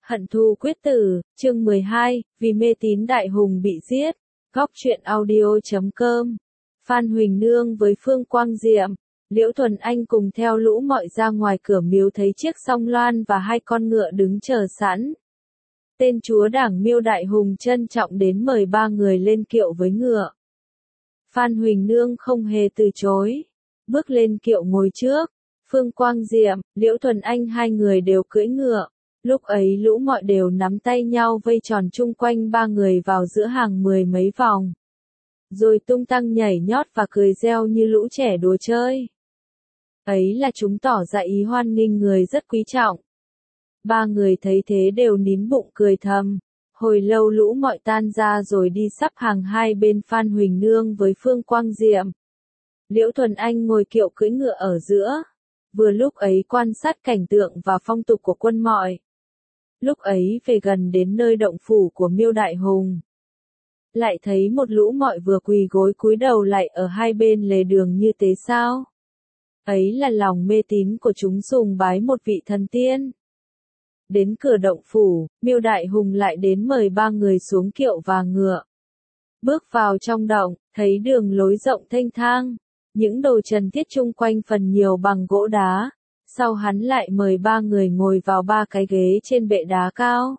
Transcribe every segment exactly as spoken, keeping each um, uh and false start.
Hận thù quyết tử, chương mười hai, vì mê tín đại hùng bị giết. Góc truyện audio chấm com. Phan Huỳnh Nương với Phương Quang Diệm, Liễu Thuần Anh cùng theo lũ mọi ra ngoài cửa miếu thấy chiếc song loan và hai con ngựa đứng chờ sẵn. Tên chúa đảng Miêu Đại Hùng trân trọng đến mời ba người lên kiệu với ngựa. Phan Huỳnh Nương không hề từ chối, bước lên kiệu ngồi trước. Phương Quang Diệm, Liễu Thuần Anh hai người đều cưỡi ngựa. Lúc ấy lũ mọi đều nắm tay nhau vây tròn chung quanh ba người vào giữa hàng mười mấy vòng. Rồi tung tăng nhảy nhót và cười reo như lũ trẻ đùa chơi. Ấy là chúng tỏ ra ý hoan nghênh người rất quý trọng. Ba người thấy thế đều nín bụng cười thầm. Hồi lâu lũ mọi tan ra rồi đi sắp hàng hai bên Phan Huỳnh Nương với Phương Quang Diệm. Liễu Thuần Anh ngồi kiệu cưỡi ngựa ở giữa. Vừa lúc ấy quan sát cảnh tượng và phong tục của quân mọi. Lúc ấy về gần đến nơi động phủ của Miêu Đại Hùng. Lại thấy một lũ mọi vừa quỳ gối cúi đầu lại ở hai bên lề đường như thế sao? Ấy là lòng mê tín của chúng sùng bái một vị thần tiên. Đến cửa động phủ, Miêu Đại Hùng lại đến mời ba người xuống kiệu và ngựa. Bước vào trong động, thấy đường lối rộng thênh thang. Những đồ trần thiết chung quanh phần nhiều bằng gỗ đá. Sau hắn lại mời ba người ngồi vào ba cái ghế trên bệ đá cao.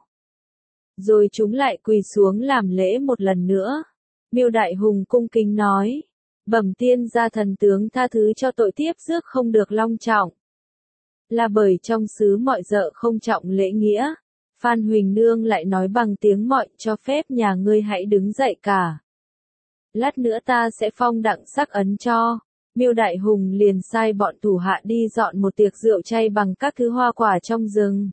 Rồi chúng lại quỳ xuống làm lễ một lần nữa. Miêu Đại Hùng cung kính nói. Bẩm tiên gia thần tướng tha thứ cho tội tiếp rước không được long trọng. Là bởi trong xứ mọi dợ không trọng lễ nghĩa. Phan Huỳnh Nương lại nói bằng tiếng mọi cho phép nhà ngươi hãy đứng dậy cả. Lát nữa ta sẽ phong đặng sắc ấn cho. Miêu Đại Hùng liền sai bọn thủ hạ đi dọn một tiệc rượu chay bằng các thứ hoa quả trong rừng.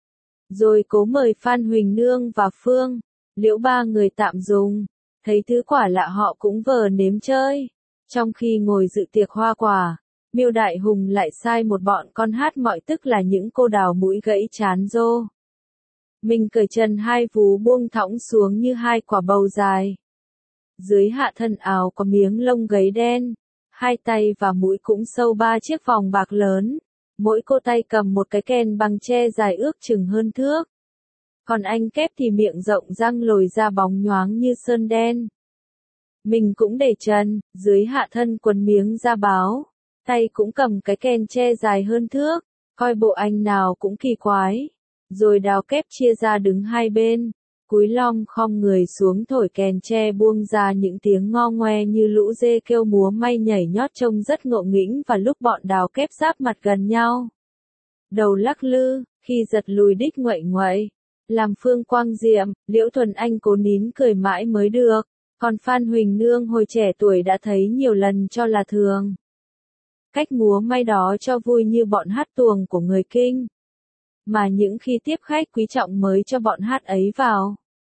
Rồi cố mời Phan Huỳnh Nương và Phương, Liễu ba người tạm dùng. Thấy thứ quả lạ họ cũng vờ nếm chơi. Trong khi ngồi dự tiệc hoa quả, Miêu Đại Hùng lại sai một bọn con hát mọi tức là những cô đào mũi gãy chán rô. Mình cởi chân hai vú buông thõng xuống như hai quả bầu dài. Dưới hạ thân áo có miếng lông gáy đen. Hai tay và mũi cũng sâu ba chiếc vòng bạc lớn. Mỗi cô tay cầm một cái kèn bằng tre dài ước chừng hơn thước. Còn anh kép thì miệng rộng răng lồi ra bóng nhoáng như sơn đen. Mình cũng để chân, dưới hạ thân quần miếng da báo. Tay cũng cầm cái kèn tre dài hơn thước. Coi bộ anh nào cũng kỳ quái. Rồi đào kép chia ra đứng hai bên. Cúi lom khom người xuống thổi kèn tre buông ra những tiếng ngo ngoe như lũ dê kêu múa may nhảy nhót trông rất ngộ nghĩnh và lúc bọn đào kép giáp mặt gần nhau. Đầu lắc lư, khi giật lùi đích nguậy nguậy. Làm Phương Quang Diệm, Liễu Thuần Anh cố nín cười mãi mới được. Còn Phan Huỳnh Nương hồi trẻ tuổi đã thấy nhiều lần cho là thường. Cách múa may đó cho vui như bọn hát tuồng của người Kinh. Mà những khi tiếp khách quý trọng mới cho bọn hát ấy vào.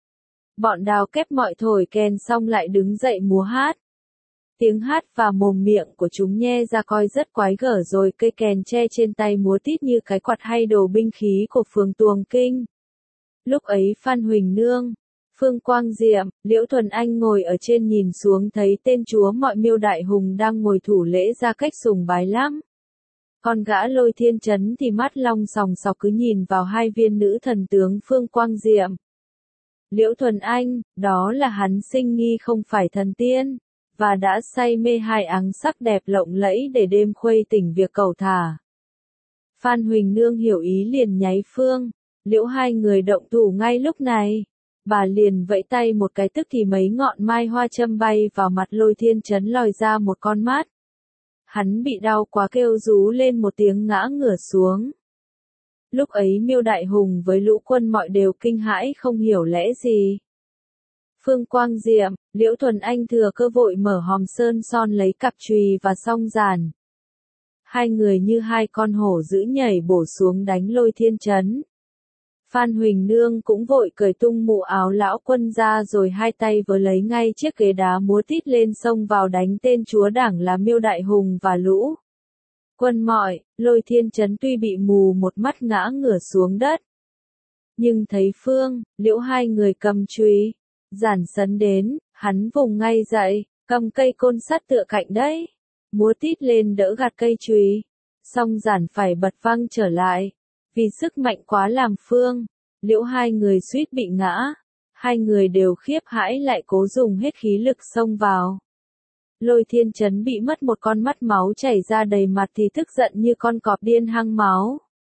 Bọn đào kép mọi thổi kèn xong lại đứng dậy múa hát. Tiếng hát và mồm miệng của chúng nhe ra coi rất quái gở rồi cây kèn tre trên tay múa tít như cái quạt hay đồ binh khí của phường tuồng Kinh. Lúc ấy Phan Huỳnh Nương, Phương Quang Diệm, Liễu Thuần Anh ngồi ở trên nhìn xuống thấy tên chúa mọi Miêu Đại Hùng đang ngồi thủ lễ ra cách sùng bái lắm. Còn gã Lôi Thiên Chấn thì mắt long sòng sọc cứ nhìn vào hai viên nữ thần tướng Phương Quang Diệm. Liễu Thuần Anh, đó là hắn sinh nghi không phải thần tiên, và đã say mê hai áng sắc đẹp lộng lẫy để đêm khuây tỉnh việc cầu thả. Phan Huỳnh Nương hiểu ý liền nháy Phương, Liễu hai người động thủ ngay lúc này. Bà liền vẫy tay một cái tức thì mấy ngọn mai hoa châm bay vào mặt Lôi Thiên Chấn lòi ra một con mắt. Hắn bị đau quá kêu rú lên một tiếng ngã ngửa xuống. Lúc ấy Miêu Đại Hùng với lũ quân mọi đều kinh hãi không hiểu lẽ gì. Phương Quang Diệm, Liễu Thuần Anh thừa cơ vội mở hòm sơn son lấy cặp chùy và song giàn. Hai người như hai con hổ dữ nhảy bổ xuống đánh Lôi Thiên Chấn. Phan Huỳnh Nương cũng vội cởi tung mũ áo lão quân ra rồi hai tay vớ lấy ngay chiếc ghế đá múa tít lên xông vào đánh tên chúa đảng là Miêu Đại Hùng và lũ quân mọi. Lôi Thiên Chấn tuy bị mù một mắt ngã ngửa xuống đất. Nhưng thấy Phương, Liễu hai người cầm chùy, giản sấn đến, hắn vùng ngay dậy, cầm cây côn sắt tựa cạnh đấy. Múa tít lên đỡ gạt cây chùy. Song giản phải bật văng trở lại. Vì sức mạnh quá làm Phương, Liễu hai người suýt bị ngã. Hai người đều khiếp hãi lại cố dùng hết khí lực xông vào. Lôi Thiên Chấn bị mất một con mắt máu chảy ra đầy mặt thì tức giận như con cọp điên hăng máu.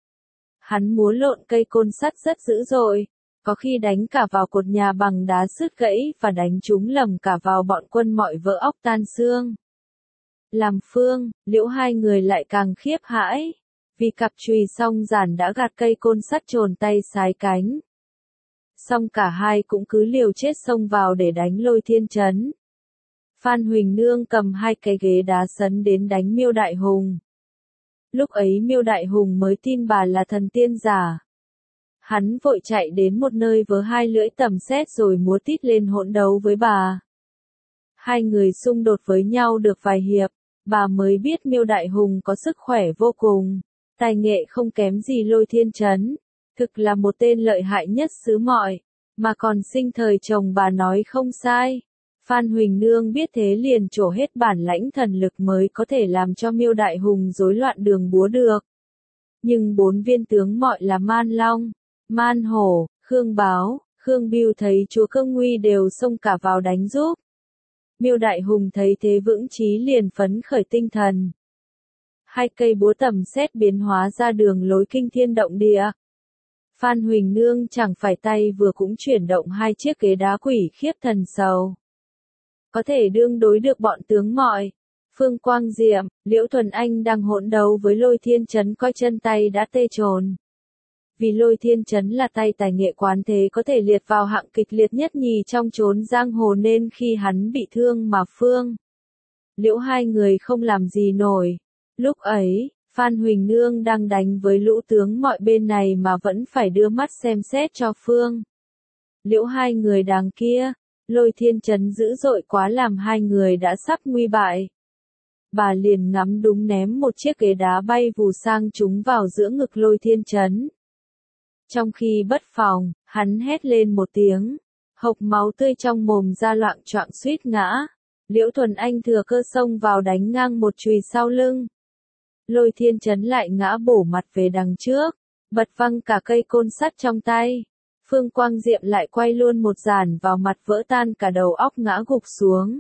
Hắn múa lộn cây côn sắt rất dữ dội, có khi đánh cả vào cột nhà bằng đá sứt gãy và đánh trúng lầm cả vào bọn quân mọi vỡ óc tan xương. Làm Phương, Liễu hai người lại càng khiếp hãi, vì cặp chùy song giản đã gạt cây côn sắt trồn tay sái cánh. Song cả hai cũng cứ liều chết xông vào để đánh Lôi Thiên Chấn. Phan Huỳnh Nương cầm hai cái ghế đá sấn đến đánh Miêu Đại Hùng. Lúc ấy Miêu Đại Hùng mới tin bà là thần tiên giả. Hắn vội chạy đến một nơi với hai lưỡi tầm sét rồi múa tít lên hỗn đấu với bà. Hai người xung đột với nhau được vài hiệp, bà mới biết Miêu Đại Hùng có sức khỏe vô cùng, tài nghệ không kém gì Lôi Thiên Chấn, thực là một tên lợi hại nhất xứ mọi, mà còn sinh thời chồng bà nói không sai. Phan Huỳnh Nương biết thế liền trổ hết bản lãnh thần lực mới có thể làm cho Miêu Đại Hùng rối loạn đường búa được. Nhưng bốn viên tướng mọi là Man Long, Man Hổ, Khương Báo, Khương Bưu thấy chúa Cơ Nguy đều xông cả vào đánh giúp. Miêu Đại Hùng thấy thế vững chí liền phấn khởi tinh thần. Hai cây búa tầm sét biến hóa ra đường lối kinh thiên động địa. Phan Huỳnh Nương chẳng phải tay vừa cũng chuyển động hai chiếc ghế đá quỷ khiếp thần sầu. Có thể đương đối được bọn tướng mọi. Phương Quang Diệm, Liễu Thuần Anh đang hỗn đấu với Lôi Thiên Chấn coi chân tay đã tê trồn. Vì Lôi Thiên Chấn là tay tài nghệ quán thế có thể liệt vào hạng kịch liệt nhất nhì trong chốn giang hồ nên khi hắn bị thương mà Phương, Liễu hai người không làm gì nổi. Lúc ấy, Phan Huỳnh Nương đang đánh với lũ tướng mọi bên này mà vẫn phải đưa mắt xem xét cho Phương, Liễu hai người đằng kia. Lôi Thiên Chấn dữ dội quá làm hai người đã sắp nguy bại. Bà liền ngắm đúng ném một chiếc ghế đá bay vù sang chúng vào giữa ngực Lôi Thiên Chấn. Trong khi bất phòng, hắn hét lên một tiếng, hộc máu tươi trong mồm ra loạng choạng suýt ngã. Liễu Thuần Anh thừa cơ xông vào đánh ngang một chùy sau lưng. Lôi Thiên Chấn lại ngã bổ mặt về đằng trước, bật văng cả cây côn sắt trong tay. Phương Quang Diệm lại quay luôn một giản vào mặt vỡ tan cả đầu óc ngã gục xuống.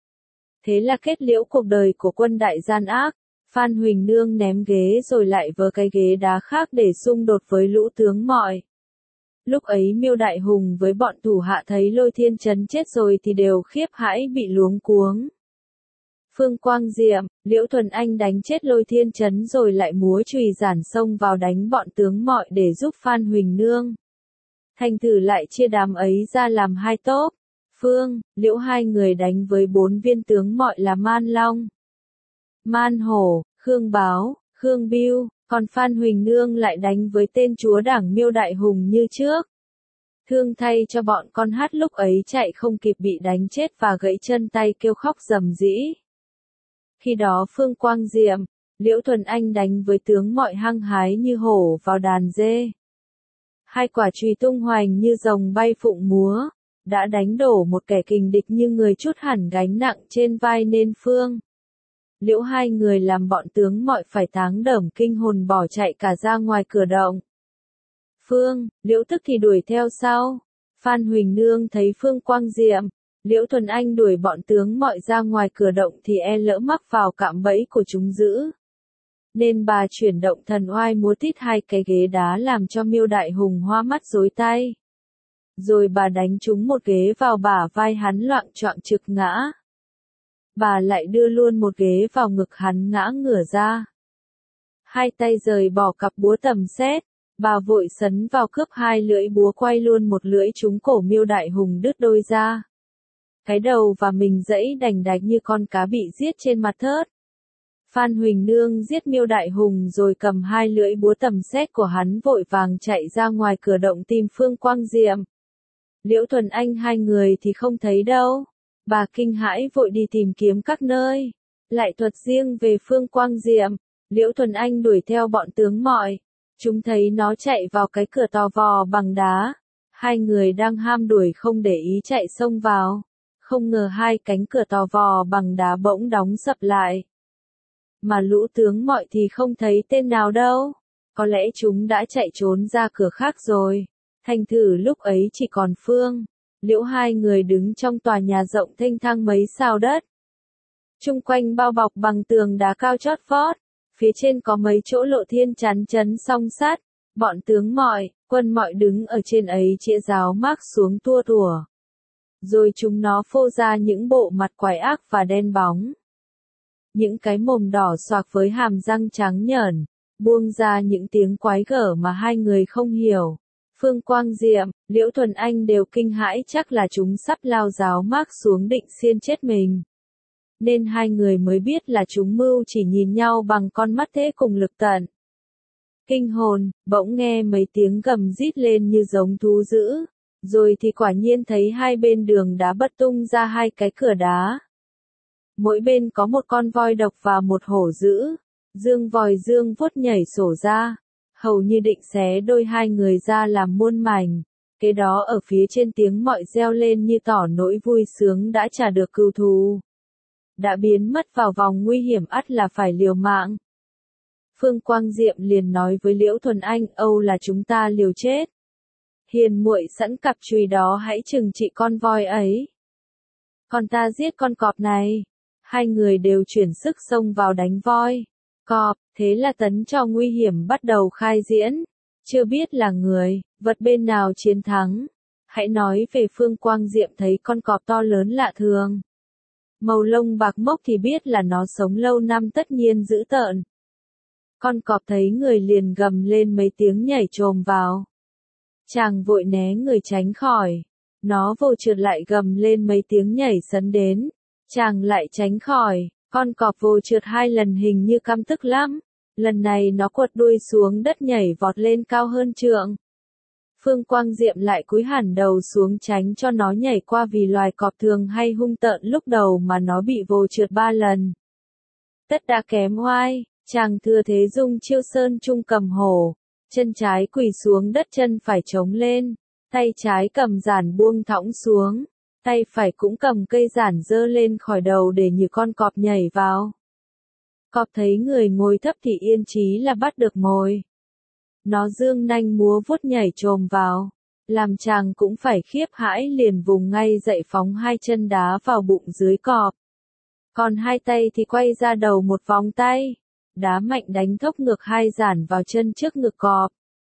Thế là kết liễu cuộc đời của quân đại gian ác. Phan Huỳnh Nương ném ghế rồi lại vơ cái ghế đá khác để xung đột với lũ tướng mọi. Lúc ấy Miêu Đại Hùng với bọn thủ hạ thấy Lôi Thiên Chấn chết rồi thì đều khiếp hãi bị luống cuống. Phương Quang Diệm, Liễu Thuần Anh đánh chết Lôi Thiên Chấn rồi lại múa chùy giản xông vào đánh bọn tướng mọi để giúp Phan Huỳnh Nương. Thành thử lại chia đám ấy ra làm hai tốp. Phương, Liễu hai người đánh với bốn viên tướng mọi là Man Long, Man Hổ, Khương Báo, Khương Bưu, còn Phan Huỳnh Nương lại đánh với tên chúa đảng Miêu Đại Hùng như trước. Thương thay cho bọn con hát lúc ấy chạy không kịp bị đánh chết và gãy chân tay kêu khóc rầm rĩ. Khi đó Phương Quang Diệm, Liễu Thuần Anh đánh với tướng mọi hăng hái như hổ vào đàn dê. Hai quả chùy tung hoành như rồng bay phụng múa, đã đánh đổ một kẻ kình địch như người chút hẳn gánh nặng trên vai nên Phương, Liễu hai người làm bọn tướng mọi phải táng đởm kinh hồn bỏ chạy cả ra ngoài cửa động. Phương, Liễu tức thì đuổi theo sau. Phan Huỳnh Nương thấy Phương Quang Diệm, Liễu Thuần Anh đuổi bọn tướng mọi ra ngoài cửa động thì e lỡ mắc vào cạm bẫy của chúng dữ. Nên bà chuyển động thần oai múa tít hai cái ghế đá làm cho Miêu Đại Hùng hoa mắt rối tay. Rồi bà đánh trúng một ghế vào bả vai hắn loạng choạng trực ngã. Bà lại đưa luôn một ghế vào ngực hắn ngã ngửa ra. Hai tay rời bỏ cặp búa tầm sét, bà vội sấn vào cướp hai lưỡi búa quay luôn một lưỡi trúng cổ Miêu Đại Hùng đứt đôi ra. Cái đầu và mình dẫy đành đạch như con cá bị giết trên mặt thớt. Phan Huỳnh Nương giết Miêu Đại Hùng rồi cầm hai lưỡi búa tầm sét của hắn vội vàng chạy ra ngoài cửa động tìm Phương Quang Diệm. Liễu Thuần Anh hai người thì không thấy đâu. Bà kinh hãi vội đi tìm kiếm các nơi. Lại thuật riêng về Phương Quang Diệm, Liễu Thuần Anh đuổi theo bọn tướng mọi. Chúng thấy nó chạy vào cái cửa to vò bằng đá. Hai người đang ham đuổi không để ý chạy xông vào. Không ngờ hai cánh cửa to vò bằng đá bỗng đóng sập lại. Mà lũ tướng mọi thì không thấy tên nào đâu. Có lẽ chúng đã chạy trốn ra cửa khác rồi. Thành thử lúc ấy chỉ còn Phương, Liễu hai người đứng trong tòa nhà rộng thênh thang mấy sao đất. Chung quanh bao bọc bằng tường đá cao chót vót, phía trên có mấy chỗ lộ thiên chắn chắn song sắt, bọn tướng mọi, quân mọi đứng ở trên ấy chĩa giáo mác xuống tua tủa. Rồi chúng nó phô ra những bộ mặt quái ác và đen bóng. Những cái mồm đỏ xoạc với hàm răng trắng nhởn, buông ra những tiếng quái gở mà hai người không hiểu. Phương Quang Diệm, Liễu Thuần Anh đều kinh hãi chắc là chúng sắp lao giáo mác xuống định xiên chết mình. Nên hai người mới biết là chúng mưu chỉ nhìn nhau bằng con mắt thế cùng lực tận. Kinh hồn, bỗng nghe mấy tiếng gầm rít lên như giống thú dữ, rồi thì quả nhiên thấy hai bên đường đá bật tung ra hai cái cửa đá. Mỗi bên có một con voi độc và một hổ dữ, dương vòi dương vuốt nhảy sổ ra, hầu như định xé đôi hai người ra làm muôn mảnh. Kế đó ở phía trên tiếng mọi reo lên như tỏ nỗi vui sướng đã trả được cừu thù. Đã biến mất vào vòng nguy hiểm ắt là phải liều mạng. Phương Quang Diệm liền nói với Liễu Thuần Anh, Âu là chúng ta liều chết. Hiền muội sẵn cặp chùy đó hãy trừng trị con voi ấy. Còn ta giết con cọp này. Hai người đều chuyển sức xông vào đánh voi. Cọp, thế là tấn cho nguy hiểm bắt đầu khai diễn. Chưa biết là người, vật bên nào chiến thắng. Hãy nói về Phương Quang Diệm thấy con cọp to lớn lạ thường. Màu lông bạc mốc thì biết là nó sống lâu năm tất nhiên dữ tợn. Con cọp thấy người liền gầm lên mấy tiếng nhảy chồm vào. Chàng vội né người tránh khỏi. Nó vồ trượt lại gầm lên mấy tiếng nhảy sấn đến. Chàng lại tránh khỏi. Con cọp vồ trượt hai lần hình như căm tức lắm. Lần này nó quật đuôi xuống đất nhảy vọt lên cao hơn trượng. Phương Quang Diệm lại cúi hẳn đầu xuống tránh cho nó nhảy qua vì loài cọp thường hay hung tợn lúc đầu mà nó bị vồ trượt ba lần. Tất đã kém oai, chàng thừa thế dung chiêu sơn trung cầm hổ, chân trái quỳ xuống đất chân phải chống lên, tay trái cầm giản buông thõng xuống, tay phải cũng cầm cây giản giơ lên khỏi đầu để như con cọp nhảy vào. Cọp thấy người ngồi thấp thì yên chí là bắt được mồi. Nó dương nanh múa vuốt nhảy chồm vào, làm chàng cũng phải khiếp hãi liền vùng ngay dậy phóng hai chân đá vào bụng dưới cọp. Còn hai tay thì quay ra đầu một vòng tay, đá mạnh đánh thốc ngược hai giản vào chân trước ngực cọp.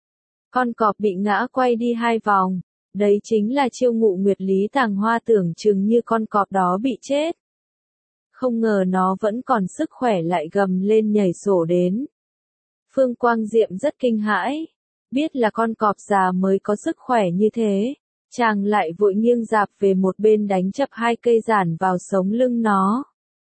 Con cọp bị ngã quay đi hai vòng, đấy chính là chiêu ngụ nguyệt lý tàng hoa tưởng chừng như con cọp đó bị chết. Không ngờ nó vẫn còn sức khỏe lại gầm lên nhảy sổ đến. Phương Quang Diệm rất kinh hãi, biết là con cọp già mới có sức khỏe như thế, chàng lại vội nghiêng dạp về một bên đánh chập hai cây giản vào sống lưng nó.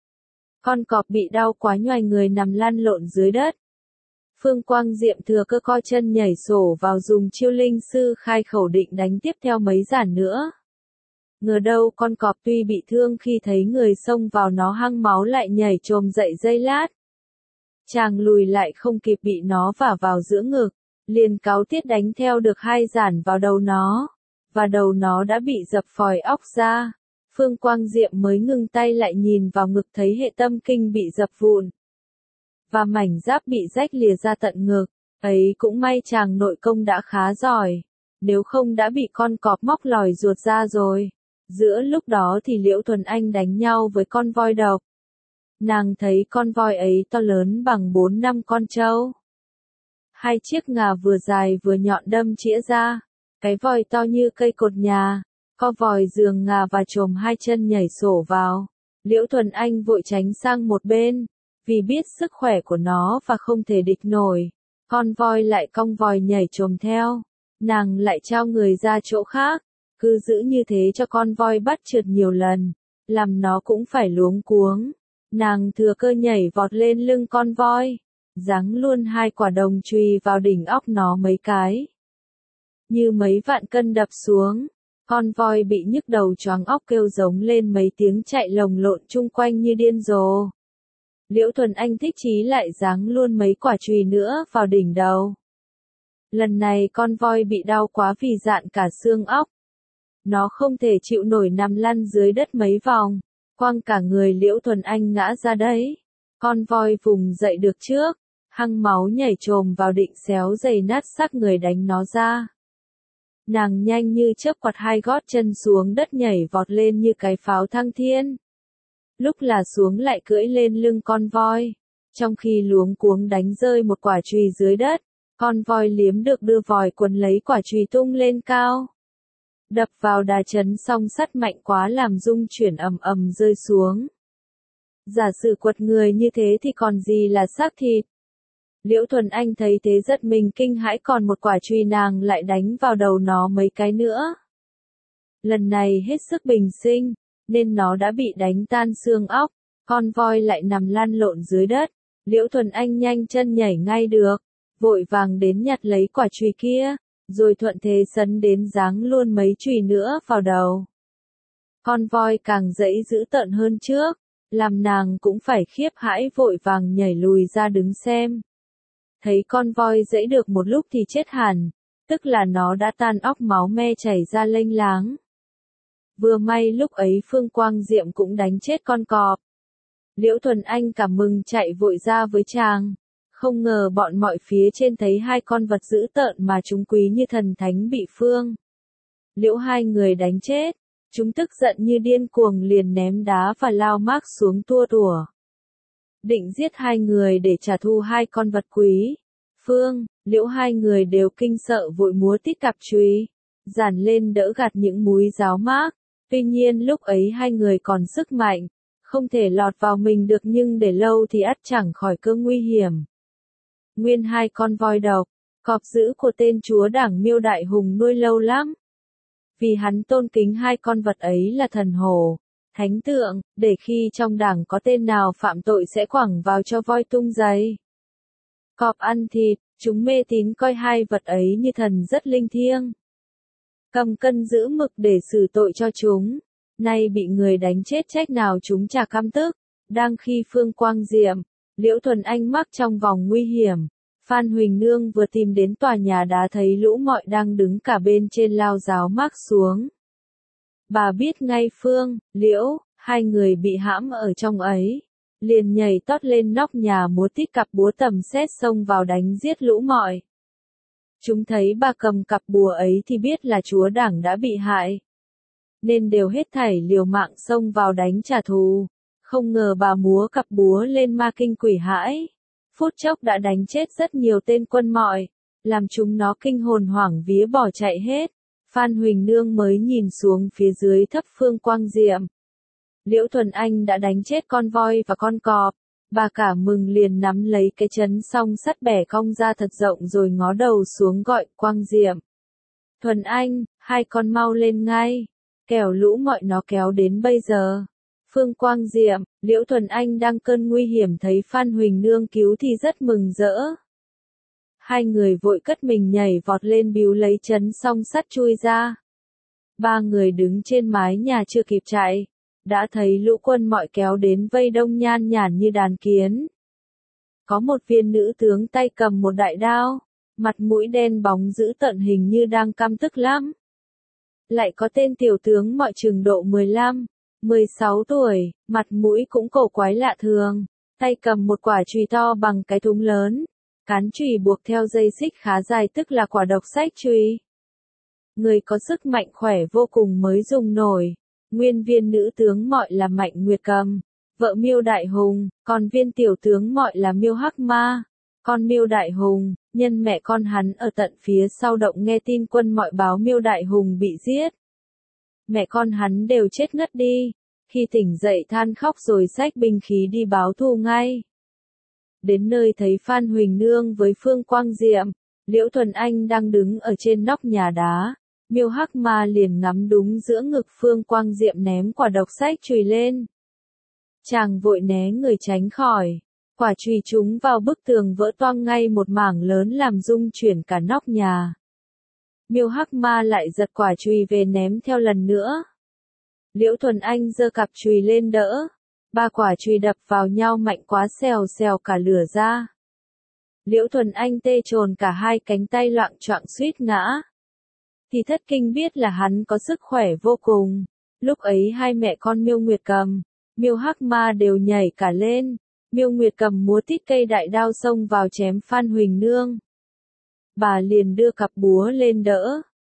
Con cọp bị đau quá nhoài người nằm lăn lộn dưới đất. Phương Quang Diệm thừa cơ co chân nhảy sổ vào dùng chiêu linh sư khai khẩu định đánh tiếp theo mấy giản nữa. Ngờ đâu con cọp tuy bị thương khi thấy người xông vào nó hăng máu lại nhảy chồm dậy giây lát. Chàng lùi lại không kịp bị nó vả vào giữa ngực, liền cáu tiết đánh theo được hai giản vào đầu nó, và đầu nó đã bị dập phòi óc ra. Phương Quang Diệm mới ngừng tay lại nhìn vào ngực thấy hệ tâm kinh bị dập vụn, và mảnh giáp bị rách lìa ra tận ngực, ấy cũng may chàng nội công đã khá giỏi, nếu không đã bị con cọp móc lòi ruột ra rồi. Giữa lúc đó thì Liễu Thuần Anh đánh nhau với con voi độc. Nàng thấy con voi ấy to lớn bằng bốn năm con trâu. Hai chiếc ngà vừa dài vừa nhọn đâm chĩa ra, cái voi to như cây cột nhà, co vòi giường ngà và chồm hai chân nhảy sổ vào. Liễu Thuần Anh vội tránh sang một bên, vì biết sức khỏe của nó và không thể địch nổi. Con voi lại cong vòi nhảy chồm theo, nàng lại trao người ra chỗ khác, cứ giữ như thế cho con voi bắt trượt nhiều lần, làm nó cũng phải luống cuống. Nàng thừa cơ nhảy vọt lên lưng con voi, giáng luôn hai quả đồng chùy vào đỉnh óc nó mấy cái. Như mấy vạn cân đập xuống, con voi bị nhức đầu choáng óc kêu giống lên mấy tiếng chạy lồng lộn chung quanh như điên rồ. Liễu Thuần Anh thích chí lại giáng luôn mấy quả chùy nữa vào đỉnh đầu. Lần này con voi bị đau quá vì dạn cả xương óc. Nó không thể chịu nổi nằm lăn dưới đất mấy vòng, quăng cả người Liễu Thuần Anh ngã ra đấy. Con voi vùng dậy được trước, hăng máu nhảy chồm vào định xéo giày nát xác người đánh nó ra. Nàng nhanh như chớp quạt hai gót chân xuống đất nhảy vọt lên như cái pháo thăng thiên. Lúc là xuống lại cưỡi lên lưng con voi. Trong khi luống cuống đánh rơi một quả chùy dưới đất, con voi liếm được đưa vòi quấn lấy quả chùy tung lên cao. Đập vào đà chấn song sắt mạnh quá làm rung chuyển ầm ầm rơi xuống. Giả sử quật người như thế thì còn gì là xác thịt. Liễu Thuần Anh thấy thế giật mình kinh hãi, còn một quả chùy nàng lại đánh vào đầu nó mấy cái nữa. Lần này hết sức bình sinh, nên nó đã bị đánh tan xương óc, con voi lại nằm lăn lộn dưới đất. Liễu Thuần Anh nhanh chân nhảy ngay được, vội vàng đến nhặt lấy quả chùy kia, rồi thuận thế sấn đến giáng luôn mấy chùy nữa vào đầu. Con voi càng dãy dữ tợn hơn trước, làm nàng cũng phải khiếp hãi vội vàng nhảy lùi ra đứng xem. Thấy con voi dãy được một lúc thì chết hẳn, tức là nó đã tan óc máu me chảy ra lênh láng. Vừa may lúc ấy Phương Quang Diệm cũng đánh chết con cọp. Liễu Thuần Anh cảm mừng chạy vội ra với chàng. Không ngờ bọn mọi phía trên thấy hai con vật dữ tợn mà chúng quý như thần thánh bị Phương Liễu hai người đánh chết. Chúng tức giận như điên cuồng liền ném đá và lao mác xuống tua tủa. Định giết hai người để trả thù hai con vật quý. Phương Liễu hai người đều kinh sợ vội múa tít cặp chùy, giản lên đỡ gạt những múi giáo mác. Tuy nhiên lúc ấy hai người còn sức mạnh, không thể lọt vào mình được, nhưng để lâu thì ắt chẳng khỏi cơn nguy hiểm. Nguyên hai con voi độc, cọp dữ của tên chúa đảng Miêu Đại Hùng nuôi lâu lắm. Vì hắn tôn kính hai con vật ấy là thần hồ, thánh tượng, để khi trong đảng có tên nào phạm tội sẽ quẳng vào cho voi tung giày. Cọp ăn thịt, chúng mê tín coi hai vật ấy như thần rất linh thiêng. Cầm cân giữ mực để xử tội cho chúng. Nay bị người đánh chết trách nào chúng chả căm tức. Đang khi Phương Quang Diệm, Liễu Thuần Anh mắc trong vòng nguy hiểm, Phan Huỳnh Nương vừa tìm đến tòa nhà đá thấy lũ mọi đang đứng cả bên trên lao giáo mác xuống. Bà biết ngay Phương, Liễu, hai người bị hãm ở trong ấy, liền nhảy tót lên nóc nhà múa tít cặp búa tầm xét xông vào đánh giết lũ mọi. Chúng thấy bà cầm cặp búa ấy thì biết là chúa đảng đã bị hại, nên đều hết thảy liều mạng xông vào đánh trả thù. Không ngờ bà múa cặp búa lên ma kinh quỷ hãi, phút chốc đã đánh chết rất nhiều tên quân mọi, làm chúng nó kinh hồn hoảng vía bỏ chạy hết. Phan Huỳnh Nương mới nhìn xuống phía dưới thấp Phương Quang Diệm. Liễu Thuần Anh đã đánh chết con voi và con cọp, bà cả mừng liền nắm lấy cái chấn song sắt bẻ cong ra thật rộng rồi ngó đầu xuống gọi Quang Diệm. Thuần Anh, hai con mau lên ngay, kẻo lũ mọi nó kéo đến bây giờ. Phương Quang Diệm, Liễu Thuần Anh đang cơn nguy hiểm thấy Phan Huỳnh Nương cứu thì rất mừng rỡ. Hai người vội cất mình nhảy vọt lên bíu lấy chấn song sắt chui ra. Ba người đứng trên mái nhà chưa kịp chạy, đã thấy lũ quân mọi kéo đến vây đông nhan nhản như đàn kiến. Có một viên nữ tướng tay cầm một đại đao, mặt mũi đen bóng dữ tợn hình như đang căm tức lắm. Lại có tên tiểu tướng mọi chừng độ mười lăm, mười sáu tuổi, mặt mũi cũng cổ quái lạ thường, tay cầm một quả chùy to bằng cái thúng lớn, cán chùy buộc theo dây xích khá dài tức là quả độc sách chùy. Người có sức mạnh khỏe vô cùng mới dùng nổi. Nguyên viên nữ tướng mọi là Mạnh Nguyệt Cầm, vợ Miêu Đại Hùng, còn viên tiểu tướng mọi là Miêu Hắc Ma, con Miêu Đại Hùng. Nhân mẹ con hắn ở tận phía sau động nghe tin quân mọi báo Miêu Đại Hùng bị giết. Mẹ con hắn đều chết ngất đi, khi tỉnh dậy than khóc rồi xách binh khí đi báo thù ngay. Đến nơi thấy Phan Huỳnh Nương với Phương Quang Diệm, Liễu Thuần Anh đang đứng ở trên nóc nhà đá. Miêu Hắc Ma liền ngắm đúng giữa ngực Phương Quang Diệm ném quả độc sách chùy lên. Chàng vội né người tránh khỏi. Quả chùy trúng vào bức tường vỡ toang ngay một mảng lớn làm rung chuyển cả nóc nhà. Miêu Hắc Ma lại giật quả chùy về ném theo lần nữa. Liễu Thuần Anh giơ cặp chùy lên đỡ. Ba quả chùy đập vào nhau mạnh quá xèo xèo cả lửa ra. Liễu Thuần Anh tê trồn cả hai cánh tay loạng choạng suýt ngã. Thì thất kinh biết là hắn có sức khỏe vô cùng. Lúc ấy hai mẹ con Miêu Nguyệt Cầm, Miêu Hắc Ma đều nhảy cả lên. Miêu Nguyệt Cầm múa tít cây đại đao xông vào chém Phan Huỳnh Nương. Bà liền đưa cặp búa lên đỡ.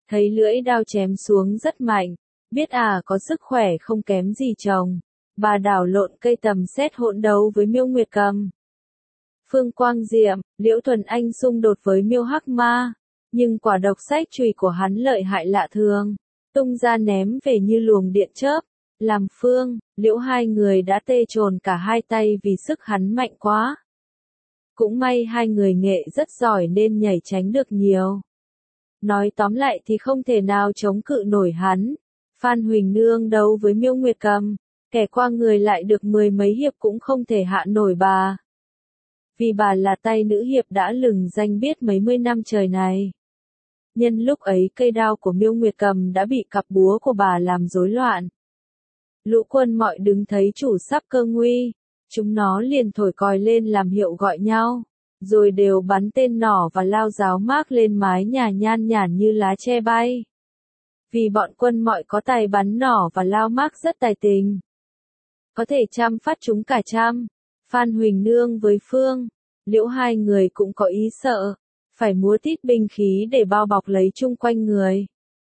thấy lưỡi đao chém xuống rất mạnh, biết à có sức khỏe không kém gì chồng, bà đảo lộn cây tầm xét hỗn đấu với Miêu Nguyệt Cầm. Phương Quang Diệm, Liễu Thuần Anh xung đột với Miêu Hắc Ma, nhưng quả độc sách chùy của hắn lợi hại lạ thường, tung ra ném về như luồng điện chớp, làm Phương, Liễu hai người đã tê trồn cả hai tay vì sức hắn mạnh quá. Cũng may hai người nghệ rất giỏi nên nhảy tránh được nhiều. Nói tóm lại thì không thể nào chống cự nổi hắn. Phan Huỳnh Nương đấu với Miêu Nguyệt Cầm, kẻ qua người lại được mười mấy hiệp cũng không thể hạ nổi bà. Vì bà là tay nữ hiệp đã lừng danh biết mấy mươi năm trời này. Nhân lúc ấy cây đao của Miêu Nguyệt Cầm đã bị cặp búa của bà làm rối loạn. Lũ quân mọi đứng thấy chủ sắp cơ nguy, chúng nó liền thổi còi lên làm hiệu gọi nhau, rồi đều bắn tên nỏ và lao giáo mác lên mái nhà nhan nhản như lá tre bay. Vì bọn quân mọi có tài bắn nỏ và lao mác rất tài tình. Có thể trăm phát chúng cả trăm. Phan Huỳnh Nương với Phương, Liễu hai người cũng có ý sợ, phải múa tít binh khí để bao bọc lấy chung quanh người.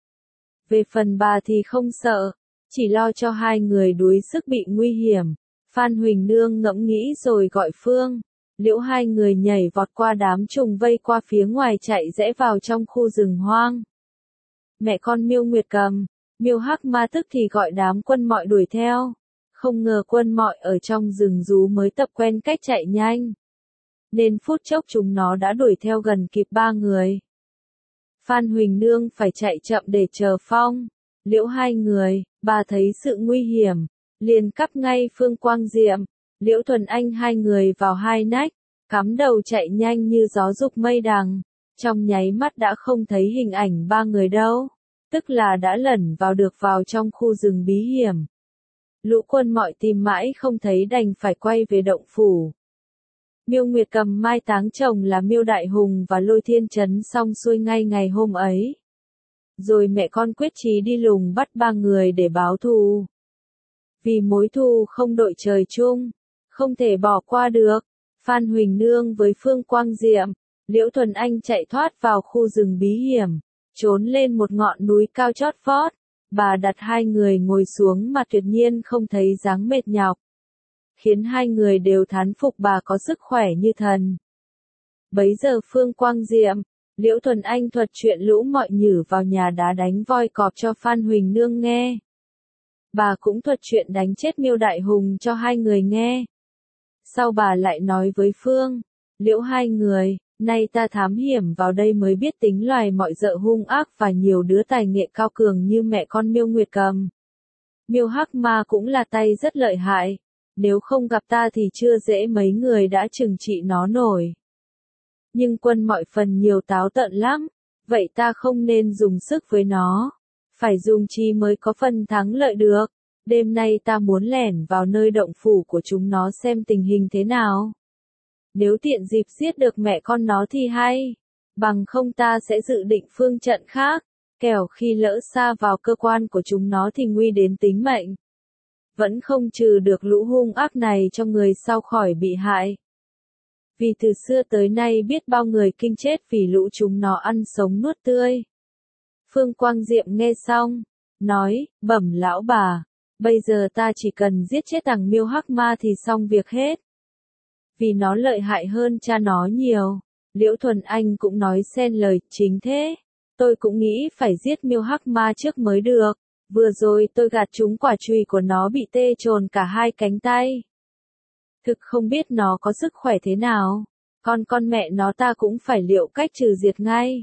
Về phần bà thì không sợ, chỉ lo cho hai người đuối sức bị nguy hiểm. Phan Huỳnh Nương ngẫm nghĩ rồi gọi Phương, Liễu hai người nhảy vọt qua đám trùng vây qua phía ngoài chạy rẽ vào trong khu rừng hoang. Mẹ con Miêu Nguyệt Cầm, Miêu Hắc Ma tức thì gọi đám quân mọi đuổi theo. Không ngờ quân mọi ở trong rừng rú mới tập quen cách chạy nhanh. Nên phút chốc chúng nó đã đuổi theo gần kịp ba người. Phan Huỳnh Nương phải chạy chậm để chờ Phong, Liễu hai người, bà thấy sự nguy hiểm, liền cắp ngay Phương Quang Diệm, Liễu Thuần Anh hai người vào hai nách, cắm đầu chạy nhanh như gió dục mây đằng, trong nháy mắt đã không thấy hình ảnh ba người đâu, tức là đã lẩn vào được vào trong khu rừng bí hiểm. Lũ quân mọi tìm mãi không thấy đành phải quay về động phủ. Miêu Nguyệt Cầm mai táng chồng là Miêu Đại Hùng và Lôi Thiên Chấn xong xuôi ngay ngày hôm ấy. Rồi mẹ con quyết chí đi lùng bắt ba người để báo thù. Vì mối thù không đội trời chung, không thể bỏ qua được, Phan Huỳnh Nương với Phương Quang Diệm, Liễu Thuần Anh chạy thoát vào khu rừng bí hiểm, trốn lên một ngọn núi cao chót vót. Bà đặt hai người ngồi xuống mà tuyệt nhiên không thấy dáng mệt nhọc, khiến hai người đều thán phục bà có sức khỏe như thần. Bấy giờ Phương Quang Diệm, Liễu Thuần Anh thuật chuyện lũ mọi nhử vào nhà đá đánh voi cọp cho Phan Huỳnh Nương nghe. Bà cũng thuật chuyện đánh chết Miêu Đại Hùng cho hai người nghe. Sau bà lại nói với Phương, Liễu hai người, nay ta thám hiểm vào đây mới biết tính loài mọi dợ hung ác và nhiều đứa tài nghệ cao cường như mẹ con Miêu Nguyệt Cầm. Miêu Hắc Ma cũng là tay rất lợi hại, nếu không gặp ta thì chưa dễ mấy người đã trừng trị nó nổi. Nhưng quân mọi phần nhiều táo tợn lắm, vậy ta không nên dùng sức với nó, phải dùng chi mới có phần thắng lợi được. Đêm nay ta muốn lẻn vào nơi động phủ của chúng nó xem tình hình thế nào. Nếu tiện dịp giết được mẹ con nó thì hay, bằng không ta sẽ dự định phương trận khác, kẻo khi lỡ xa vào cơ quan của chúng nó thì nguy đến tính mệnh. Vẫn không trừ được lũ hung ác này cho người sau khỏi bị hại. Vì từ xưa tới nay biết bao người kinh chết vì lũ chúng nó ăn sống nuốt tươi. Phương Quang Diệm nghe xong, nói, bẩm lão bà, bây giờ ta chỉ cần giết chết thằng Miêu Hắc Ma thì xong việc hết. Vì nó lợi hại hơn cha nó nhiều. Liễu Thuần Anh cũng nói xen lời, chính thế. Tôi cũng nghĩ phải giết Miêu Hắc Ma trước mới được. Vừa rồi tôi gạt trúng quả chùy của nó bị tê trồn cả hai cánh tay. Thực không biết nó có sức khỏe thế nào. Con con mẹ nó ta cũng phải liệu cách trừ diệt ngay.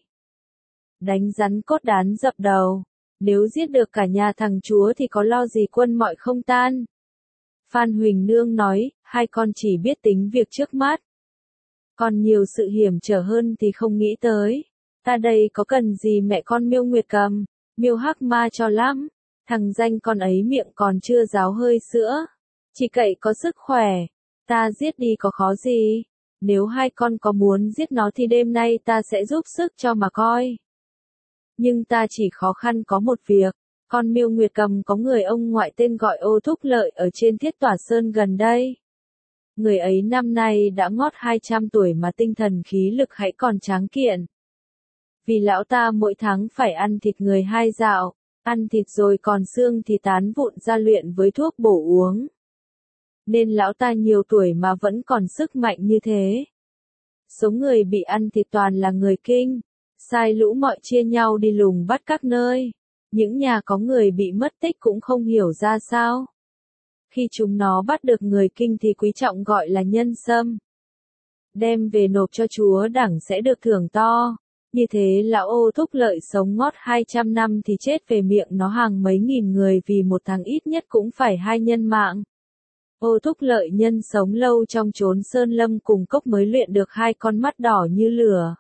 Đánh rắn cốt đán dập đầu. Nếu giết được cả nhà thằng chúa thì có lo gì quân mọi không tan. Phan Huỳnh Nương nói, hai con chỉ biết tính việc trước mắt. Còn nhiều sự hiểm trở hơn thì không nghĩ tới. Ta đây có cần gì mẹ con Miêu Nguyệt Cầm, Miêu Hắc Ma cho lắm. Thằng danh con ấy miệng còn chưa ráo hơi sữa. Chỉ cậy có sức khỏe. Ta giết đi có khó gì. Nếu hai con có muốn giết nó thì đêm nay ta sẽ giúp sức cho mà coi. Nhưng ta chỉ khó khăn có một việc. Con Miêu Nguyệt Cầm có người ông ngoại tên gọi Ô Thúc Lợi ở trên Thiết Tỏa Sơn gần đây. Người ấy năm nay đã ngót hai trăm tuổi mà tinh thần khí lực hãy còn tráng kiện. Vì lão ta mỗi tháng phải ăn thịt người hai dạo, ăn thịt rồi còn xương thì tán vụn ra luyện với thuốc bổ uống. Nên lão ta nhiều tuổi mà vẫn còn sức mạnh như thế. Số người bị ăn thịt toàn là người Kinh, sai lũ mọi chia nhau đi lùng bắt các nơi. Những nhà có người bị mất tích cũng không hiểu ra sao. Khi chúng nó bắt được người Kinh thì quý trọng gọi là nhân sâm. Đem về nộp cho chúa đẳng sẽ được thưởng to. Như thế lão Ô Thúc Lợi sống ngót hai trăm năm thì chết về miệng nó hàng mấy nghìn người vì một tháng ít nhất cũng phải hai nhân mạng. Ô Thúc Lợi nhân sống lâu trong chốn sơn lâm cùng cốc mới luyện được hai con mắt đỏ như lửa.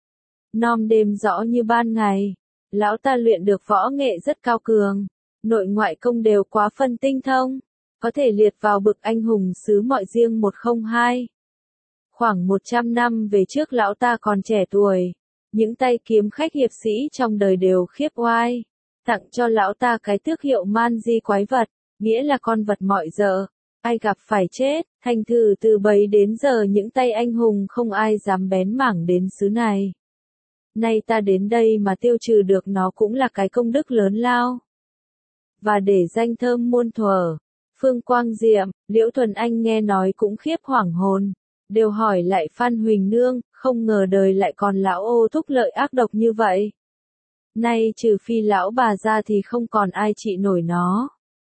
Nom đêm rõ như ban ngày. Lão ta luyện được võ nghệ rất cao cường. Nội ngoại công đều quá phân tinh thông. Có thể liệt vào bực anh hùng xứ mọi riêng một không hai. Khoảng một trăm năm về trước lão ta còn trẻ tuổi. Những tay kiếm khách hiệp sĩ trong đời đều khiếp oai. Tặng cho lão ta cái tước hiệu man di quái vật, nghĩa là con vật mọi giờ. Ai gặp phải chết, thành thử từ bấy đến giờ những tay anh hùng không ai dám bén mảng đến xứ này. Nay ta đến đây mà tiêu trừ được nó cũng là cái công đức lớn lao. Và để danh thơm muôn thuở, Phương Quang Diệm, Liễu Thuần Anh nghe nói cũng khiếp hoảng hồn. Đều hỏi lại Phan Huỳnh Nương, không ngờ đời lại còn lão Ô Thúc Lợi ác độc như vậy. Nay trừ phi lão bà ra thì không còn ai trị nổi nó.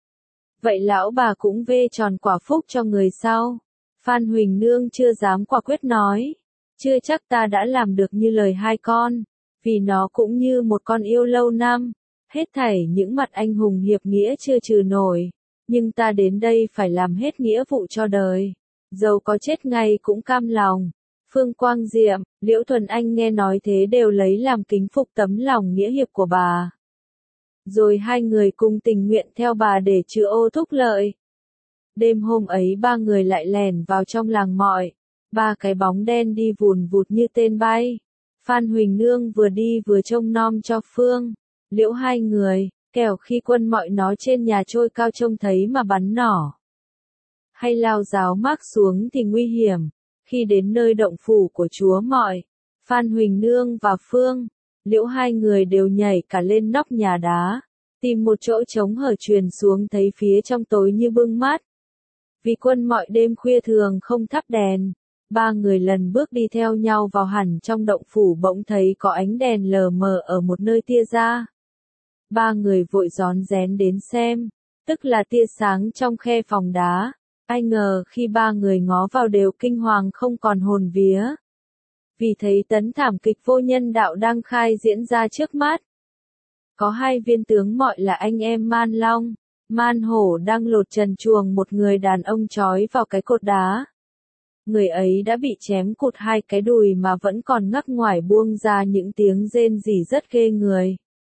Vậy lão bà cũng vê tròn quả phúc cho người sau. Phan Huỳnh Nương chưa dám quả quyết nói. Chưa chắc ta đã làm được như lời hai con. Vì nó cũng như một con yêu lâu năm. Hết thảy những mặt anh hùng hiệp nghĩa chưa trừ nổi. Nhưng ta đến đây phải làm hết nghĩa vụ cho đời. Dầu có chết ngay cũng cam lòng. Phương Quang Diệm, Liễu Thuần Anh nghe nói thế đều lấy làm kính phục tấm lòng nghĩa hiệp của bà. Rồi hai người cùng tình nguyện theo bà để chữa Ô Thúc Lợi. Đêm hôm ấy ba người lại lẻn vào trong làng mọi. Ba cái bóng đen đi vùn vụt như tên bay. Phan Huỳnh Nương vừa đi vừa trông nom cho Phương, Liễu hai người, kẻo khi quân mọi nó trên nhà trôi cao trông thấy mà bắn nỏ. Hay lao giáo mác xuống thì nguy hiểm. Khi đến nơi động phủ của chúa mọi, Phan Huỳnh Nương và Phương, Liễu hai người đều nhảy cả lên nóc nhà đá, tìm một chỗ trống hở truyền xuống thấy phía trong tối như bưng mắt. Vì quân mọi đêm khuya thường không thắp đèn, ba người lần bước đi theo nhau vào hẳn trong động phủ bỗng thấy có ánh đèn lờ mờ ở một nơi tia ra. Ba người vội rón rén đến xem, tức là tia sáng trong khe phòng đá. Ai ngờ khi ba người ngó vào đều kinh hoàng không còn hồn vía. Vì thấy tấn thảm kịch vô nhân đạo đang khai diễn ra trước mắt. Có hai viên tướng mọi là anh em Man Long, Man Hổ đang lột trần truồng một người đàn ông trói vào cái cột đá. Người ấy đã bị chém cụt hai cái đùi mà vẫn còn ngắc ngoải buông ra những tiếng rên rỉ rất ghê người.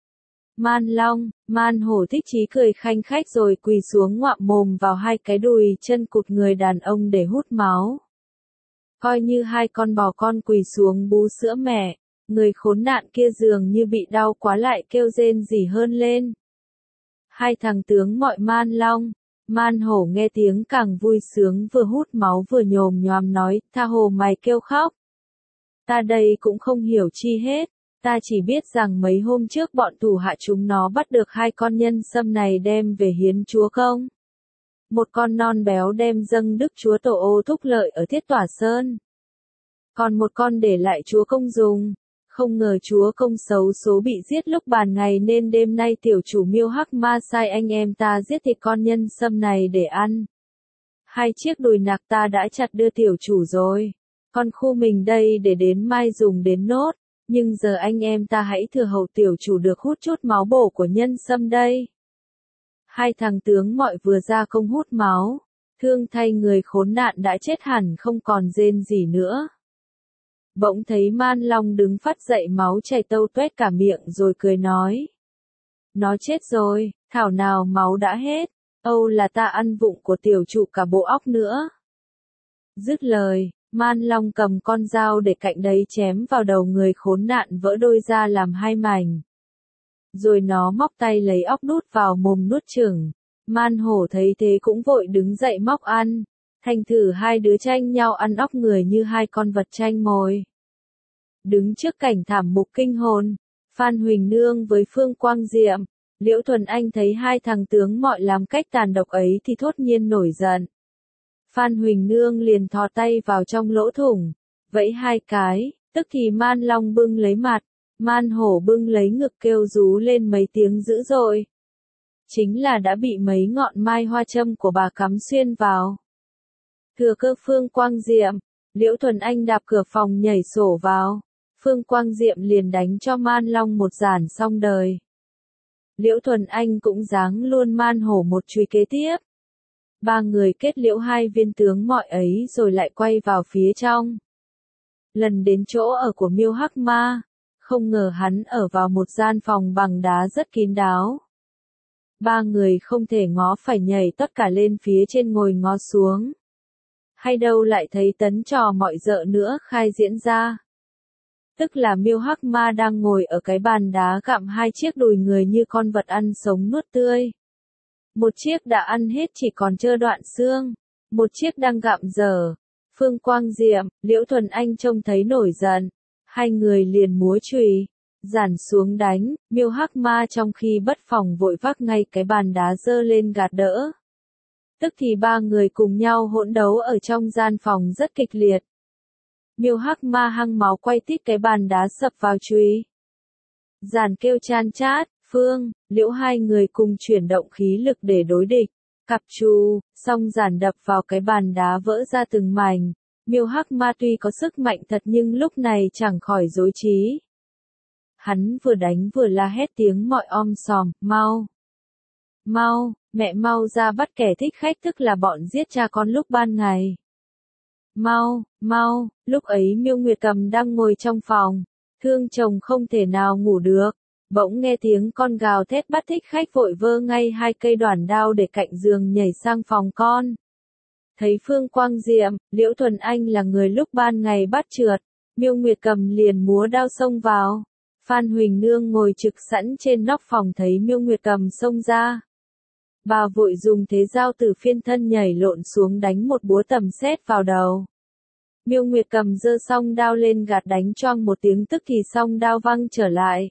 Man Long, Man Hổ thích chí cười khanh khách rồi quỳ xuống ngoạm mồm vào hai cái đùi chân cụt người đàn ông để hút máu. Coi như hai con bò con quỳ xuống bú sữa mẹ, người khốn nạn kia dường như bị đau quá lại kêu rên rỉ hơn lên. Hai thằng tướng mọi Man Long, Man Hổ nghe tiếng càng vui sướng vừa hút máu vừa nhồm nhoàm nói, tha hồ mày kêu khóc. Ta đây cũng không hiểu chi hết. Ta chỉ biết rằng mấy hôm trước bọn thủ hạ chúng nó bắt được hai con nhân sâm này đem về hiến chúa công. Một con non béo đem dâng đức chúa tổ Ô Thúc Lợi ở Thiết Tỏa Sơn. Còn một con để lại chúa công dùng. Không ngờ chúa công xấu số bị giết lúc bàn ngày nên đêm nay tiểu chủ Miêu Hắc Ma sai anh em ta giết thịt con nhân sâm này để ăn. Hai chiếc đùi nạc ta đã chặt đưa tiểu chủ rồi. Còn khu mình đây để đến mai dùng đến nốt. Nhưng giờ anh em ta hãy thừa hầu tiểu chủ được hút chút máu bổ của nhân sâm đây. Hai thằng tướng mọi vừa ra công hút máu, thương thay người khốn nạn đã chết hẳn không còn rên gì nữa. Bỗng thấy Man Long đứng phát dậy máu chảy tâu tuét cả miệng rồi cười nói. Nó chết rồi, thảo nào máu đã hết, âu là ta ăn vụng của tiểu chủ cả bộ óc nữa. Dứt lời, Man Long cầm con dao để cạnh đấy chém vào đầu người khốn nạn vỡ đôi ra làm hai mảnh. Rồi nó móc tay lấy óc đút vào mồm nuốt chửng. Man Hổ thấy thế cũng vội đứng dậy móc ăn. Thành thử hai đứa tranh nhau ăn óc người như hai con vật tranh mồi. đứng trước cảnh thảm mục kinh hồn, Phan Huỳnh Nương với Phương Quang Diệm, Liễu Thuần Anh thấy hai thằng tướng mọi làm cách tàn độc ấy thì thốt nhiên nổi giận. Phan Huỳnh Nương liền thò tay vào trong lỗ thủng, vẫy hai cái, tức thì Man Long bưng lấy mặt, Man Hổ bưng lấy ngực kêu rú lên mấy tiếng dữ dội. Chính là đã bị mấy ngọn mai hoa châm của bà cắm xuyên vào. Thừa cơ Phương Quang Diệm, Liễu Thuần Anh đạp cửa phòng nhảy sổ vào, Phương Quang Diệm liền đánh cho Man Long một giản xong đời. Liễu Thuần Anh cũng giáng luôn Man Hổ một chùy kế tiếp. Ba người kết liễu hai viên tướng mọi ấy rồi lại quay vào phía trong. Lần đến chỗ ở của Miêu Hắc Ma, không ngờ hắn ở vào một gian phòng bằng đá rất kín đáo. Ba người không thể ngó phải nhảy tất cả lên phía trên ngồi ngó xuống. Hay đâu lại thấy tấn trò mọi dợ nữa khai diễn ra. Tức là Miêu Hắc Ma đang ngồi ở cái bàn đá gặm hai chiếc đùi người như con vật ăn sống nuốt tươi. Một chiếc đã ăn hết chỉ còn trơ đoạn xương, một chiếc đang gặm dở. Phương Quang Diệm, Liễu Thuần Anh trông thấy nổi giận, hai người liền múa chùy, giản xuống đánh. Miêu Hắc Ma trong khi bất phòng vội vác ngay cái bàn đá giơ lên gạt đỡ. Tức thì ba người cùng nhau hỗn đấu ở trong gian phòng rất kịch liệt. Miêu Hắc Ma hăng máu quay tít cái bàn đá sập vào chùy. Giản kêu chan chát, Phương, Liễu hai người cùng chuyển động khí lực để đối địch. Cặp chu, song giản đập vào cái bàn đá vỡ ra từng mảnh. Miêu Hắc Ma tuy có sức mạnh thật nhưng lúc này chẳng khỏi dối trí. Hắn vừa đánh vừa la hét tiếng mọi om sòm, mau. Mau, mẹ mau ra bắt kẻ thích khách tức là bọn giết cha con lúc ban ngày. Mau, mau, lúc ấy Miêu Nguyệt Cầm đang ngồi trong phòng, thương chồng không thể nào ngủ được. Bỗng nghe tiếng con gào thét bắt thích khách vội vơ ngay hai cây đoản đao để cạnh giường nhảy sang phòng con. Thấy Phương Quang Diệm, Liễu Thuần Anh là người lúc ban ngày bắt trượt, Miêu Nguyệt Cầm liền múa đao xông vào. Phan Huỳnh Nương ngồi trực sẵn trên nóc phòng thấy Miêu Nguyệt Cầm xông ra. Bà vội dùng thế dao từ phiên thân nhảy lộn xuống đánh một búa tầm sét vào đầu. Miêu Nguyệt Cầm giơ song đao lên gạt đánh choang một tiếng tức thì song đao văng trở lại.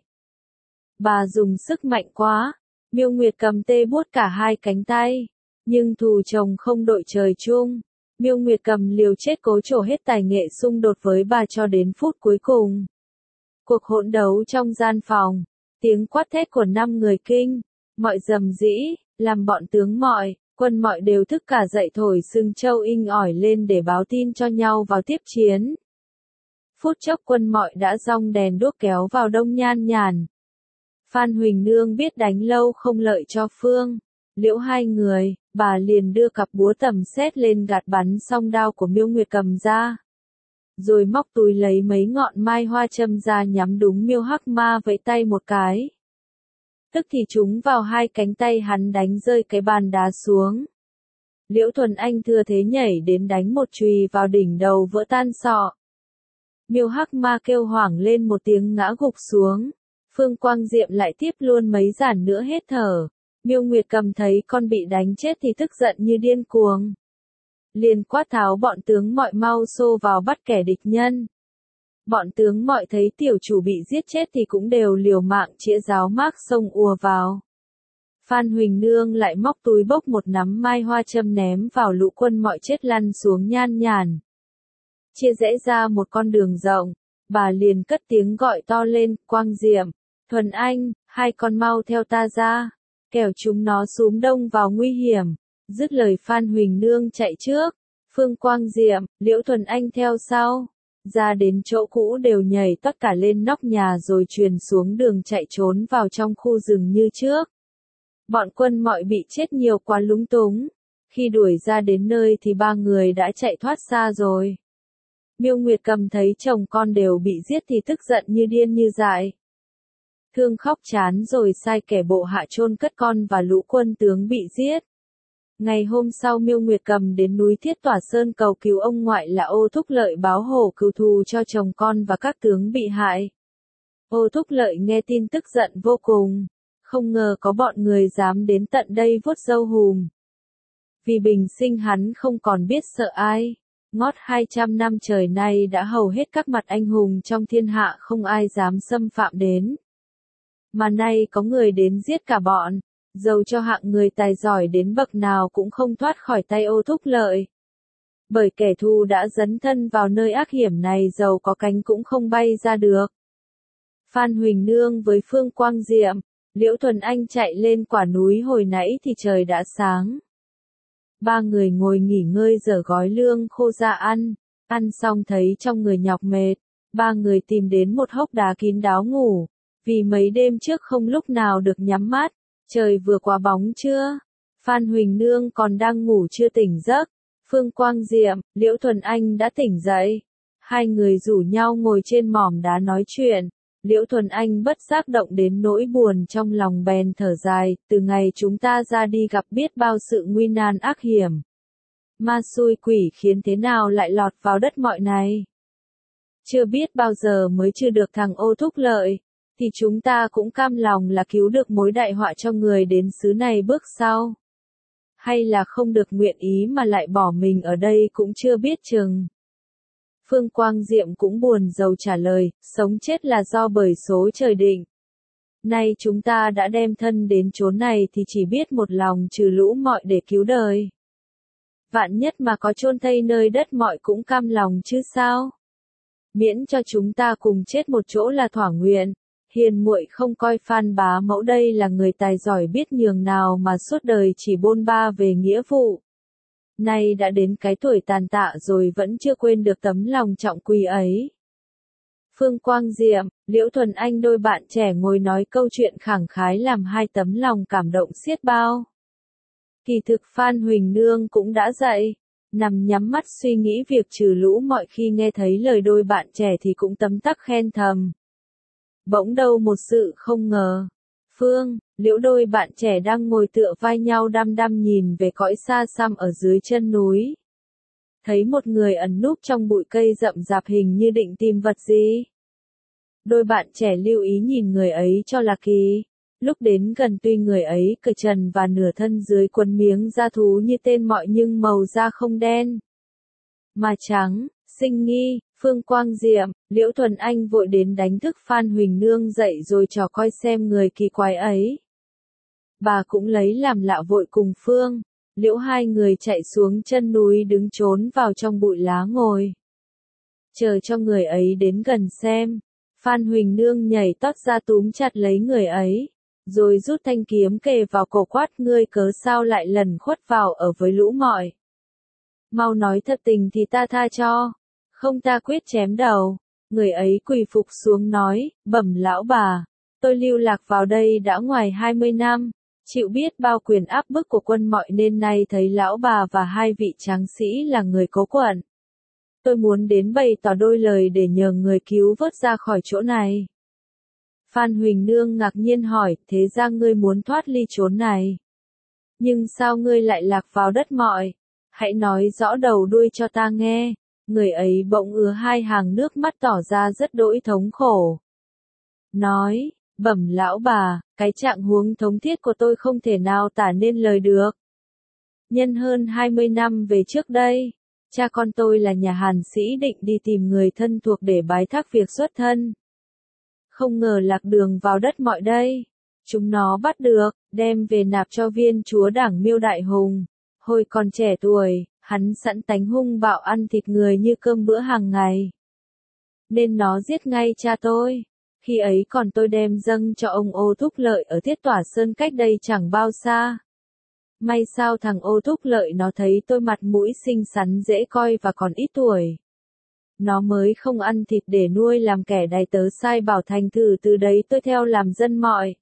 Bà dùng sức mạnh quá, Miêu Nguyệt Cầm tê buốt cả hai cánh tay, nhưng thù chồng không đội trời chung. Miêu Nguyệt Cầm liều chết cố trổ hết tài nghệ xung đột với bà cho đến phút cuối cùng. Cuộc hỗn đấu trong gian phòng, tiếng quát thét của năm người kinh, mọi rầm rĩ, làm bọn tướng mọi, quân mọi đều thức cả dậy thổi sừng trâu inh ỏi lên để báo tin cho nhau vào tiếp chiến. Phút chốc quân mọi đã dong đèn đuốc kéo vào đông nhan nhản. Phan Huỳnh Nương biết đánh lâu không lợi cho Phương, Liễu hai người, bà liền đưa cặp búa tầm sét lên gạt bắn song đao của Miêu Nguyệt Cầm ra. Rồi móc túi lấy mấy ngọn mai hoa châm ra nhắm đúng Miêu Hắc Ma vẫy tay một cái. Tức thì chúng vào hai cánh tay hắn đánh rơi cái bàn đá xuống. Liễu Thuần Anh thừa thế nhảy đến đánh một chùy vào đỉnh đầu vỡ tan sọ. Miêu Hắc Ma kêu hoảng lên một tiếng ngã gục xuống. Phương Quang Diệm lại tiếp luôn mấy giản nữa hết thở. Miêu Nguyệt Cầm thấy con bị đánh chết thì tức giận như điên cuồng. Liền quát tháo bọn tướng mọi mau xô vào bắt kẻ địch nhân. Bọn tướng mọi thấy tiểu chủ bị giết chết thì cũng đều liều mạng chĩa giáo mác xông ùa vào. Phan Huỳnh Nương lại móc túi bốc một nắm mai hoa châm ném vào lũ quân mọi chết lăn xuống nhan nhản. Chia rẽ ra một con đường rộng, bà liền cất tiếng gọi to lên, Quang Diệm, Thuần Anh, hai con mau theo ta ra, kẻo chúng nó xúm đông vào nguy hiểm. Dứt lời Phan Huỳnh Nương chạy trước, Phương Quang Diệm, Liễu Thuần Anh theo sau. Ra đến chỗ cũ đều nhảy tất cả lên nóc nhà rồi truyền xuống đường chạy trốn vào trong khu rừng như trước. Bọn quân mọi bị chết nhiều quá lúng túng. Khi đuổi ra đến nơi thì ba người đã chạy thoát xa rồi. Miêu Nguyệt Cầm thấy chồng con đều bị giết thì tức giận như điên như dại. Thương khóc chán rồi sai kẻ bộ hạ chôn cất con và lũ quân tướng bị giết. Ngày hôm sau Miêu Nguyệt Cầm đến núi Thiết Tỏa Sơn cầu cứu ông ngoại là Ô Thúc Lợi báo hổ cứu thù cho chồng con và các tướng bị hại. Ô Thúc Lợi nghe tin tức giận vô cùng, không ngờ có bọn người dám đến tận đây vuốt râu hùm. Vì bình sinh hắn không còn biết sợ ai, Ngót hai trăm năm trời nay đã hầu hết các mặt anh hùng trong thiên hạ không ai dám xâm phạm đến. Mà nay có người đến giết cả bọn, dầu cho hạng người tài giỏi đến bậc nào cũng không thoát khỏi tay Ô Thúc Lợi. Bởi kẻ thù đã dấn thân vào nơi ác hiểm này dầu có cánh cũng không bay ra được. Phan Huỳnh Nương với Phương Quang Diệm, Liễu Thuần Anh chạy lên quả núi hồi nãy thì trời đã sáng. Ba người ngồi nghỉ ngơi dở gói lương khô ra ăn, ăn xong thấy trong người nhọc mệt, ba người tìm đến một hốc đá kín đáo ngủ, vì mấy đêm trước không lúc nào được nhắm mắt, trời vừa qua bóng trưa, Phan Huỳnh Nương còn đang ngủ chưa tỉnh giấc, Phương Quang Diệm, Liễu Thuần Anh đã tỉnh dậy, hai người rủ nhau ngồi trên mỏm đá nói chuyện. Liễu Thuần Anh bất giác động đến nỗi buồn trong lòng bèn thở dài, từ ngày chúng ta ra đi gặp biết bao sự nguy nan ác hiểm. Ma xui quỷ khiến thế nào lại lọt vào đất mọi này. Chưa biết bao giờ mới chưa được thằng Ô Thúc Lợi, thì chúng ta cũng cam lòng là cứu được mối đại họa cho người đến xứ này bước sau. Hay là không được nguyện ý mà lại bỏ mình ở đây cũng chưa biết chừng. Phương Quang Diệm cũng buồn rầu trả lời, sống chết là do bởi số trời định. Nay chúng ta đã đem thân đến chốn này thì chỉ biết một lòng trừ lũ mọi để cứu đời. Vạn nhất mà có chôn thây nơi đất mọi cũng cam lòng chứ sao? Miễn cho chúng ta cùng chết một chỗ là thỏa nguyện. Hiền muội không coi Phan bá mẫu đây là người tài giỏi biết nhường nào mà suốt đời chỉ bôn ba về nghĩa vụ. Nay đã đến cái tuổi tàn tạ rồi vẫn chưa quên được tấm lòng trọng quý ấy. Phương Quang Diệm, Liễu Thuần Anh đôi bạn trẻ ngồi nói câu chuyện khẳng khái làm hai tấm lòng cảm động xiết bao. Kỳ thực Phan Huỳnh Nương cũng đã dậy, nằm nhắm mắt suy nghĩ việc trừ lũ mọi khi nghe thấy lời đôi bạn trẻ thì cũng tấm tắc khen thầm. Bỗng đâu một sự không ngờ. Phương, Liễu đôi bạn trẻ đang ngồi tựa vai nhau đăm đăm nhìn về cõi xa xăm ở dưới chân núi. Thấy một người ẩn núp trong bụi cây rậm rạp hình như định tìm vật gì. Đôi bạn trẻ lưu ý nhìn người ấy cho là kỳ. Lúc đến gần tuy người ấy cởi trần và nửa thân dưới quần miếng da thú như tên mọi nhưng màu da không đen mà trắng, xinh nghi. Phương Quang Diệm, Liễu Thuần Anh vội đến đánh thức Phan Huỳnh Nương dậy rồi trò coi xem người kỳ quái ấy. Bà cũng lấy làm lạ vội cùng Phương, Liễu hai người chạy xuống chân núi đứng trốn vào trong bụi lá ngồi. Chờ cho người ấy đến gần xem, Phan Huỳnh Nương nhảy tót ra túm chặt lấy người ấy, rồi rút thanh kiếm kề vào cổ quát ngươi cớ sao lại lần khuất vào ở với lũ mọi. Mau nói thật tình thì ta tha cho. Không ta quyết chém đầu. Người ấy quỳ phục xuống nói, bẩm lão bà, tôi lưu lạc vào đây đã ngoài hai mươi năm, chịu biết bao quyền áp bức của quân mọi nên nay thấy lão bà và hai vị tráng sĩ là người cố quận. Tôi muốn đến bày tỏ đôi lời để nhờ người cứu vớt ra khỏi chỗ này. Phan Huỳnh Nương ngạc nhiên hỏi, thế ra ngươi muốn thoát ly chốn này. Nhưng sao ngươi lại lạc vào đất mọi? Hãy nói rõ đầu đuôi cho ta nghe. Người ấy bỗng ứa hai hàng nước mắt tỏ ra rất đỗi thống khổ. Nói, bẩm lão bà, cái trạng huống thống thiết của tôi không thể nào tả nên lời được. Nhân hơn hai mươi năm về trước đây, cha con tôi là nhà Hàn sĩ định đi tìm người thân thuộc để bái thác việc xuất thân. Không ngờ lạc đường vào đất mọi đây. Chúng nó bắt được, đem về nạp cho viên chúa đảng Miêu Đại Hùng. Hồi còn trẻ tuổi, hắn sẵn tánh hung bạo ăn thịt người như cơm bữa hàng ngày. Nên nó giết ngay cha tôi. Khi ấy còn tôi đem dâng cho ông Ô Thúc Lợi ở Thiết Tỏa Sơn cách đây chẳng bao xa. May sao thằng Ô Thúc Lợi nó thấy tôi mặt mũi xinh xắn dễ coi và còn ít tuổi. Nó mới không ăn thịt để nuôi làm kẻ đày tớ sai bảo thành thử từ đấy tôi theo làm dân mọi.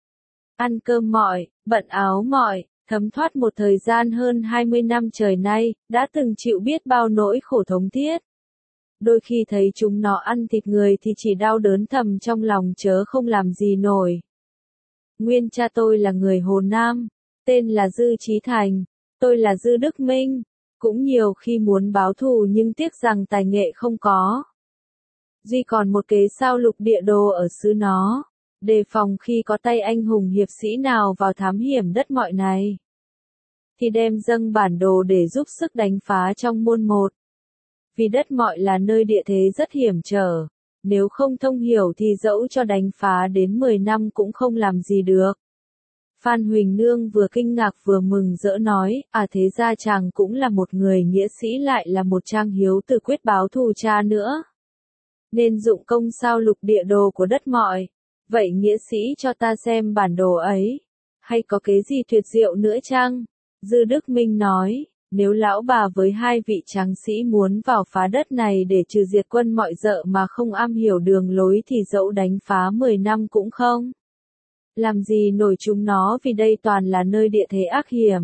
Ăn cơm mọi, bận áo mọi. Thấm thoát một thời gian hơn hai mươi năm trời nay, đã từng chịu biết bao nỗi khổ thống thiết. Đôi khi thấy chúng nó ăn thịt người thì chỉ đau đớn thầm trong lòng chớ không làm gì nổi. Nguyên cha tôi là người Hồ Nam, tên là Dư Chí Thành, tôi là Dư Đức Minh, cũng nhiều khi muốn báo thù nhưng tiếc rằng tài nghệ không có. Duy còn một kế sao lục địa đồ ở xứ nó. Đề phòng khi có tay anh hùng hiệp sĩ nào vào thám hiểm đất mọi này, thì đem dâng bản đồ để giúp sức đánh phá trong môn một. Vì đất mọi là nơi địa thế rất hiểm trở, nếu không thông hiểu thì dẫu cho đánh phá đến mười năm cũng không làm gì được. Phan Huỳnh Nương vừa kinh ngạc vừa mừng rỡ nói, à thế ra chàng cũng là một người nghĩa sĩ lại là một trang hiếu tử quyết báo thù cha nữa. Nên dụng công sao lục địa đồ của đất mọi. Vậy nghĩa sĩ cho ta xem bản đồ ấy. Hay có cái gì tuyệt diệu nữa chăng? Dư Đức Minh nói, nếu lão bà với hai vị tráng sĩ muốn vào phá đất này để trừ diệt quân mọi dợ mà không am hiểu đường lối thì dẫu đánh phá mười năm cũng không làm gì nổi chúng nó, vì đây toàn là nơi địa thế ác hiểm.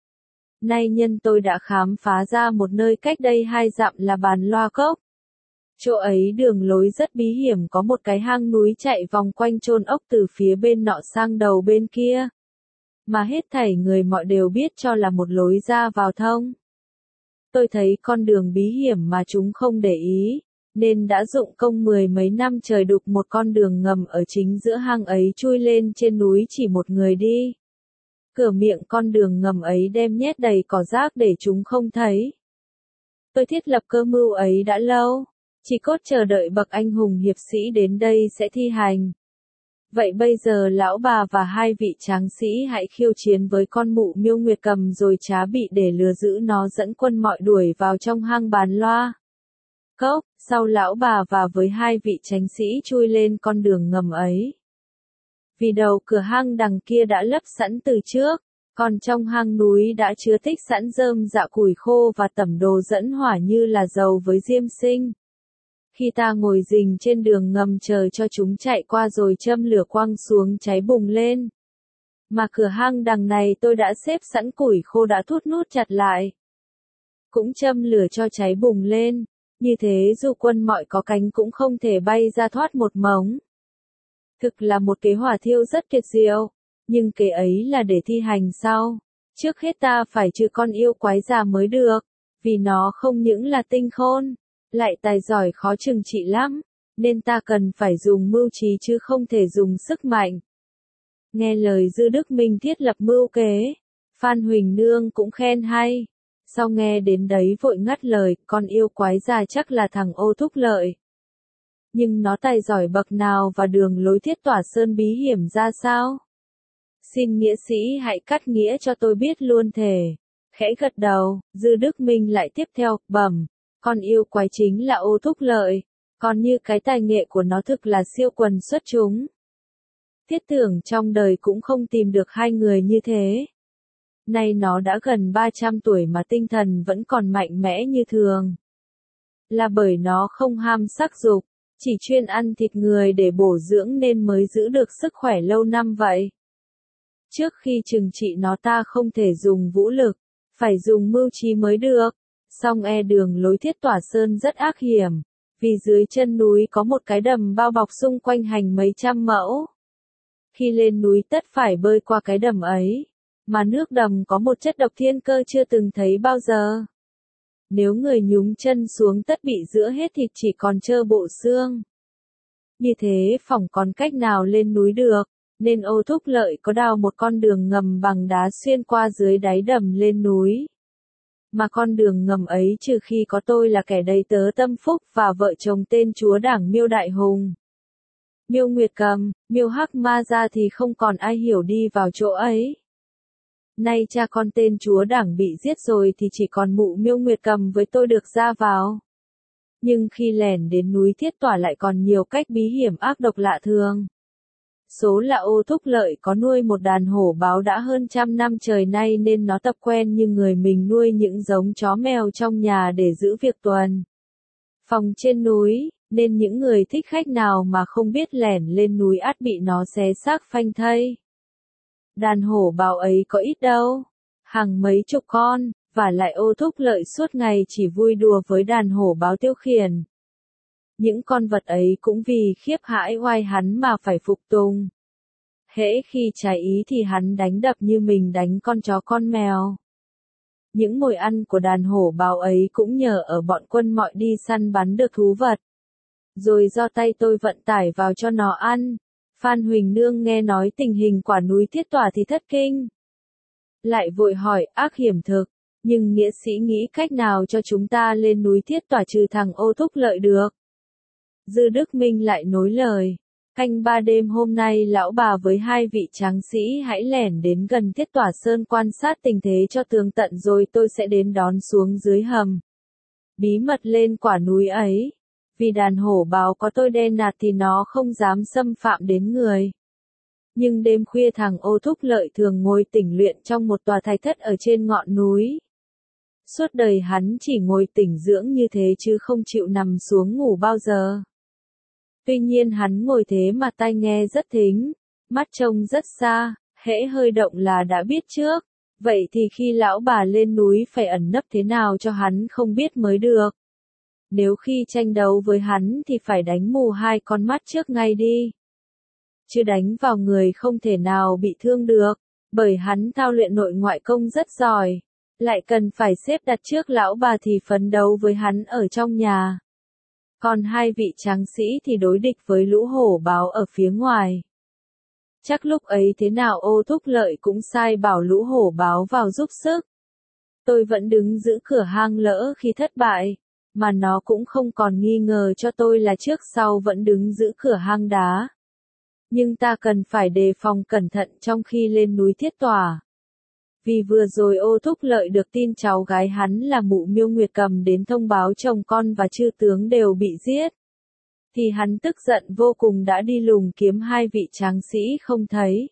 Nay nhân tôi đã khám phá ra một nơi cách đây hai dặm là Bàn Loa Cốc. Chỗ ấy đường lối rất bí hiểm, có một cái hang núi chạy vòng quanh chôn ốc từ phía bên nọ sang đầu bên kia. Mà hết thảy người mọi đều biết cho là một lối ra vào thông. Tôi thấy con đường bí hiểm mà chúng không để ý, nên đã dụng công mười mấy năm trời đục một con đường ngầm ở chính giữa hang ấy chui lên trên núi chỉ một người đi. Cửa miệng con đường ngầm ấy đem nhét đầy cỏ rác để chúng không thấy. Tôi thiết lập cơ mưu ấy đã lâu, chỉ cốt chờ đợi bậc anh hùng hiệp sĩ đến đây sẽ thi hành. Vậy bây giờ lão bà và hai vị tráng sĩ hãy khiêu chiến với con mụ Miêu Nguyệt Cầm rồi trá bị để lừa giữ nó dẫn quân mọi đuổi vào trong hang Bàn Loa Cốc. Sau lão bà và với hai vị tráng sĩ chui lên con đường ngầm ấy. Vì đầu cửa hang đằng kia đã lấp sẵn từ trước, còn trong hang núi đã chứa tích sẵn rơm dạ củi khô và tẩm đồ dẫn hỏa như là dầu với diêm sinh. Khi ta ngồi rình trên đường ngầm chờ cho chúng chạy qua rồi châm lửa quăng xuống cháy bùng lên. Mà cửa hang đằng này tôi đã xếp sẵn củi khô đã thút nút chặt lại. Cũng châm lửa cho cháy bùng lên, như thế dù quân mọi có cánh cũng không thể bay ra thoát một mống. Thực là một kế hỏa thiêu rất tuyệt diệu, nhưng kế ấy là để thi hành sau. Trước hết ta phải trừ con yêu quái già mới được, vì nó không những là tinh khôn, lại tài giỏi khó trừng trị lắm, nên ta cần phải dùng mưu trí chứ không thể dùng sức mạnh. Nghe lời Dư Đức Minh thiết lập mưu kế, Phan Huỳnh Nương cũng khen hay. Sau nghe đến đấy vội ngắt lời, con yêu quái già chắc là thằng Ô Thúc Lợi. Nhưng nó tài giỏi bậc nào và đường lối thiết tỏa sơn bí hiểm ra sao? Xin nghĩa sĩ hãy cắt nghĩa cho tôi biết luôn thể. Khẽ gật đầu, Dư Đức Minh lại tiếp theo, bẩm, con yêu quái chính là Ô Thúc Lợi, còn như cái tài nghệ của nó thực là siêu quần xuất chúng. Thiết tưởng trong đời cũng không tìm được hai người như thế. Nay nó đã gần ba trăm tuổi mà tinh thần vẫn còn mạnh mẽ như thường. Là bởi nó không ham sắc dục, chỉ chuyên ăn thịt người để bổ dưỡng nên mới giữ được sức khỏe lâu năm vậy. Trước khi trừng trị nó ta không thể dùng vũ lực, phải dùng mưu trí mới được. Song e đường lối thiết tỏa sơn rất ác hiểm, vì dưới chân núi có một cái đầm bao bọc xung quanh hành mấy trăm mẫu. Khi lên núi tất phải bơi qua cái đầm ấy, mà nước đầm có một chất độc thiên cơ chưa từng thấy bao giờ. Nếu người nhúng chân xuống tất bị rữa hết thịt chỉ còn trơ bộ xương. Như thế phỏng còn cách nào lên núi được, nên Ô Thúc Lợi có đào một con đường ngầm bằng đá xuyên qua dưới đáy đầm lên núi. Mà con đường ngầm ấy trừ khi có tôi là kẻ đầy tớ tâm phúc và vợ chồng tên chúa đảng Miêu Đại Hùng, Miêu Nguyệt Cầm, Miêu Hắc Ma ra thì không còn ai hiểu đi vào chỗ ấy. Nay cha con tên chúa đảng bị giết rồi thì chỉ còn mụ Miêu Nguyệt Cầm với tôi được ra vào. Nhưng khi lẻn đến núi Thiết Tỏa lại còn nhiều cách bí hiểm ác độc lạ thường. Số là Ô Thúc Lợi có nuôi một đàn hổ báo đã hơn trăm năm trời nay nên nó tập quen như người mình nuôi những giống chó mèo trong nhà để giữ việc tuần phòng trên núi, nên những người thích khách nào mà không biết lẻn lên núi ắt bị nó xé xác phanh thây. Đàn hổ báo ấy có ít đâu, hàng mấy chục con, và lại Ô Thúc Lợi suốt ngày chỉ vui đùa với đàn hổ báo tiêu khiển. Những con vật ấy cũng vì khiếp hãi oai hắn mà phải phục tùng. Hễ khi trái ý thì hắn đánh đập như mình đánh con chó con mèo. Những mồi ăn của đàn hổ báo ấy cũng nhờ ở bọn quân mọi đi săn bắn được thú vật. Rồi do tay tôi vận tải vào cho nó ăn. Phan Huỳnh Nương nghe nói tình hình quả núi Thiết Tỏa thì thất kinh. Lại vội hỏi, ác hiểm thực, Nhưng nghĩa sĩ nghĩ cách nào cho chúng ta lên núi Thiết Tỏa trừ thằng Ô Thúc Lợi được? Dư Đức Minh lại nối lời. Canh ba đêm hôm nay lão bà với hai vị tráng sĩ hãy lẻn đến gần Thiết Tỏa Sơn quan sát tình thế cho tường tận rồi tôi sẽ đến đón xuống dưới hầm. Bí mật lên quả núi ấy. Vì đàn hổ báo có tôi đe nạt thì nó không dám xâm phạm đến người. Nhưng đêm khuya thằng Ô Thúc Lợi thường ngồi tĩnh luyện trong một tòa thạch thất ở trên ngọn núi. Suốt đời hắn chỉ ngồi tĩnh dưỡng như thế chứ không chịu nằm xuống ngủ bao giờ. Tuy nhiên hắn ngồi thế mà tai nghe rất thính, mắt trông rất xa, hễ hơi động là đã biết trước. Vậy thì khi lão bà lên núi phải ẩn nấp thế nào cho hắn không biết mới được. Nếu khi tranh đấu với hắn thì phải đánh mù hai con mắt trước ngay đi. Chứ đánh vào người không thể nào bị thương được, bởi hắn thao luyện nội ngoại công rất giỏi. Lại cần phải xếp đặt trước lão bà thì phấn đấu với hắn ở trong nhà. Còn hai vị tráng sĩ thì đối địch với lũ hổ báo ở phía ngoài. Chắc lúc ấy thế nào Ô Thúc Lợi cũng sai bảo lũ hổ báo vào giúp sức. Tôi vẫn đứng giữ cửa hang lỡ khi thất bại, mà nó cũng không còn nghi ngờ cho tôi là trước sau vẫn đứng giữ cửa hang đá. Nhưng ta cần phải đề phòng cẩn thận trong khi lên núi Thiết Tỏa. Vì vừa rồi Ô Thúc Lợi được tin cháu gái hắn là Mụ Miêu Nguyệt Cầm đến thông báo chồng con và chư tướng đều bị giết. Thì hắn tức giận vô cùng đã đi lùng kiếm hai vị tráng sĩ không thấy.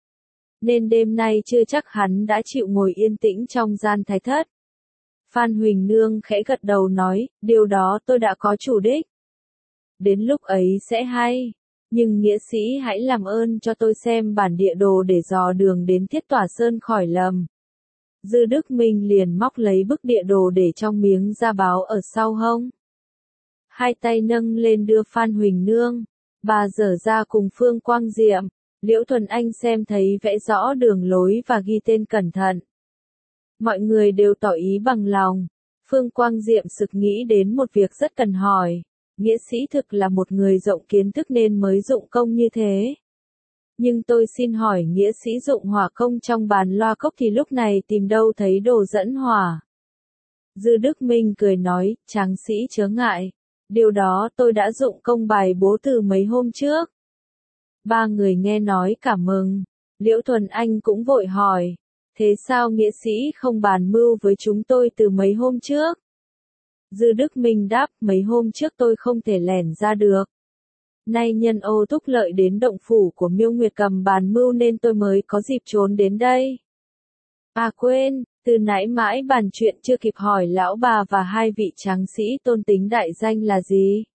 Nên đêm nay chưa chắc hắn đã chịu ngồi yên tĩnh trong gian thái thất. Phan Huỳnh Nương khẽ gật đầu nói, điều đó tôi đã có chủ đích. Đến lúc ấy sẽ hay. Nhưng nghĩa sĩ hãy làm ơn cho tôi xem bản địa đồ để dò đường đến Thiết Tỏa Sơn khỏi lầm. Dư Đức Minh liền móc lấy bức địa đồ để trong miếng da báo ở sau hông. Hai tay nâng lên đưa Phan Huỳnh Nương. Bà dở ra cùng Phương Quang Diệm, Liễu Thuần Anh xem thấy vẽ rõ đường lối và ghi tên cẩn thận. Mọi người đều tỏ ý bằng lòng. Phương Quang Diệm sực nghĩ đến một việc rất cần hỏi. Nghĩa sĩ thực là một người rộng kiến thức nên mới dụng công như thế. Nhưng tôi xin hỏi nghĩa sĩ dụng hỏa công trong bàn loa cốc thì lúc này tìm đâu thấy đồ dẫn hỏa. Dư Đức Minh cười nói, tráng sĩ chớ ngại. Điều đó tôi đã dụng công bài bố từ mấy hôm trước. Ba người nghe nói cảm mừng. Liễu Thuần Anh cũng vội hỏi. Thế sao nghĩa sĩ không bàn mưu với chúng tôi từ mấy hôm trước? Dư Đức Minh đáp, mấy hôm trước tôi không thể lẻn ra được. Nay nhân Ô Thúc Lợi đến động phủ của Miêu Nguyệt Cầm bàn mưu nên tôi mới có dịp trốn đến đây. À quên, từ nãy mãi bàn chuyện chưa kịp hỏi lão bà và hai vị tráng sĩ tôn tính đại danh là gì.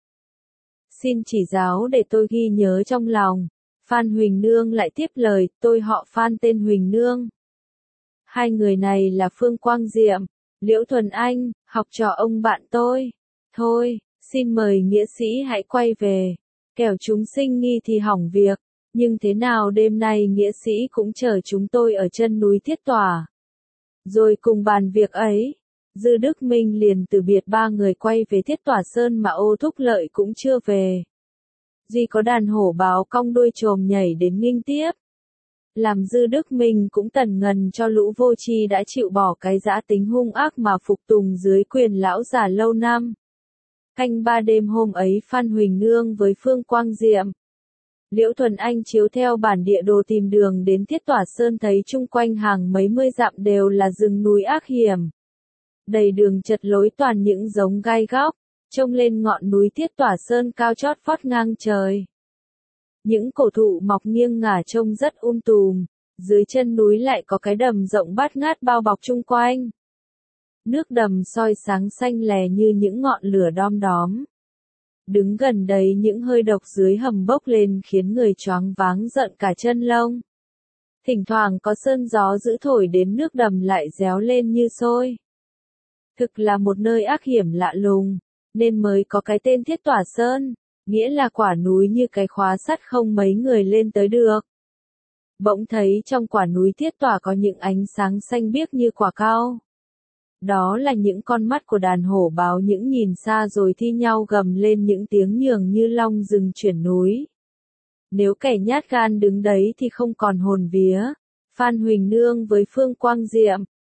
Xin chỉ giáo để tôi ghi nhớ trong lòng. Phan Huỳnh Nương lại tiếp lời, tôi họ Phan tên Huỳnh Nương. Hai người này là Phương Quang Diệm, Liễu Thuần Anh, học trò ông bạn tôi. Thôi, xin mời nghĩa sĩ hãy quay về. Kẻo chúng sinh nghi thì hỏng việc. Nhưng thế nào đêm nay nghĩa sĩ cũng chờ chúng tôi ở chân núi Thiết Tỏa. Rồi cùng bàn việc ấy. Dư Đức Minh liền từ biệt ba người quay về Thiết Tỏa Sơn mà Ô Thúc Lợi cũng chưa về. Duy có đàn hổ báo cong đuôi trồm nhảy đến nghinh tiếp. Làm Dư Đức Minh cũng tần ngần cho lũ vô tri đã chịu bỏ cái dã tính hung ác mà phục tùng dưới quyền lão già lâu năm. Canh ba đêm hôm ấy Phan Huỳnh Nương với Phương Quang Diệm, Liễu Thuần Anh chiếu theo bản địa đồ tìm đường đến Thiết Tỏa Sơn thấy chung quanh hàng mấy mươi dặm đều là rừng núi ác hiểm. Đầy đường chật lối toàn những giống gai góc, trông lên ngọn núi Thiết Tỏa Sơn cao chót vót ngang trời. Những cổ thụ mọc nghiêng ngả trông rất um tùm, dưới chân núi lại có cái đầm rộng bát ngát bao bọc chung quanh. Nước đầm soi sáng xanh lè như những ngọn lửa đom đóm. Đứng gần đấy những hơi độc dưới hầm bốc lên khiến người choáng váng giận cả chân lông. Thỉnh thoảng có sơn gió dữ thổi đến nước đầm lại réo lên như sôi. Thực là một nơi ác hiểm lạ lùng, nên mới có cái tên Thiết Tỏa Sơn, nghĩa là quả núi như cái khóa sắt không mấy người lên tới được. Bỗng thấy trong quả núi Thiết Tỏa có những ánh sáng xanh biếc như quả cau. Đó là những con mắt của đàn hổ báo những nhìn xa rồi thi nhau gầm lên những tiếng nhường như long rừng chuyển núi. Nếu kẻ nhát gan đứng đấy thì không còn hồn vía. Phan Huỳnh Nương với Phương Quang Diệm,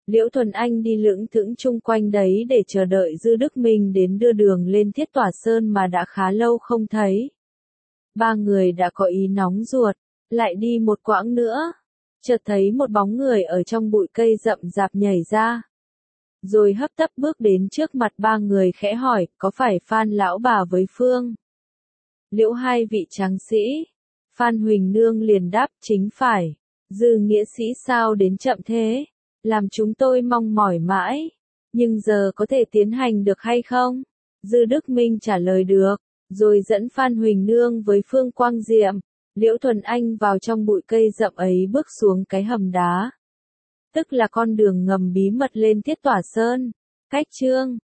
Liễu Thuần Anh đi lững thững chung quanh đấy để chờ đợi Dư Đức Minh đến đưa đường lên Thiết Tỏa Sơn mà đã khá lâu không thấy. Ba người đã có ý nóng ruột, lại đi một quãng nữa, chợt thấy một bóng người ở trong bụi cây rậm rạp nhảy ra. Rồi hấp tấp bước đến trước mặt ba người khẽ hỏi, có phải Phan lão bà với Phương? Liễu hai vị tráng sĩ. Phan Huỳnh Nương liền đáp, chính phải. Dư nghĩa sĩ sao đến chậm thế? Làm chúng tôi mong mỏi mãi. Nhưng giờ có thể tiến hành được hay không? Dư Đức Minh trả lời được, rồi dẫn Phan Huỳnh Nương với Phương Quang Diệm, Liễu Thuần Anh vào trong bụi cây rậm ấy bước xuống cái hầm đá. Tức là con đường ngầm bí mật lên Thiết Tỏa Sơn. Cách chương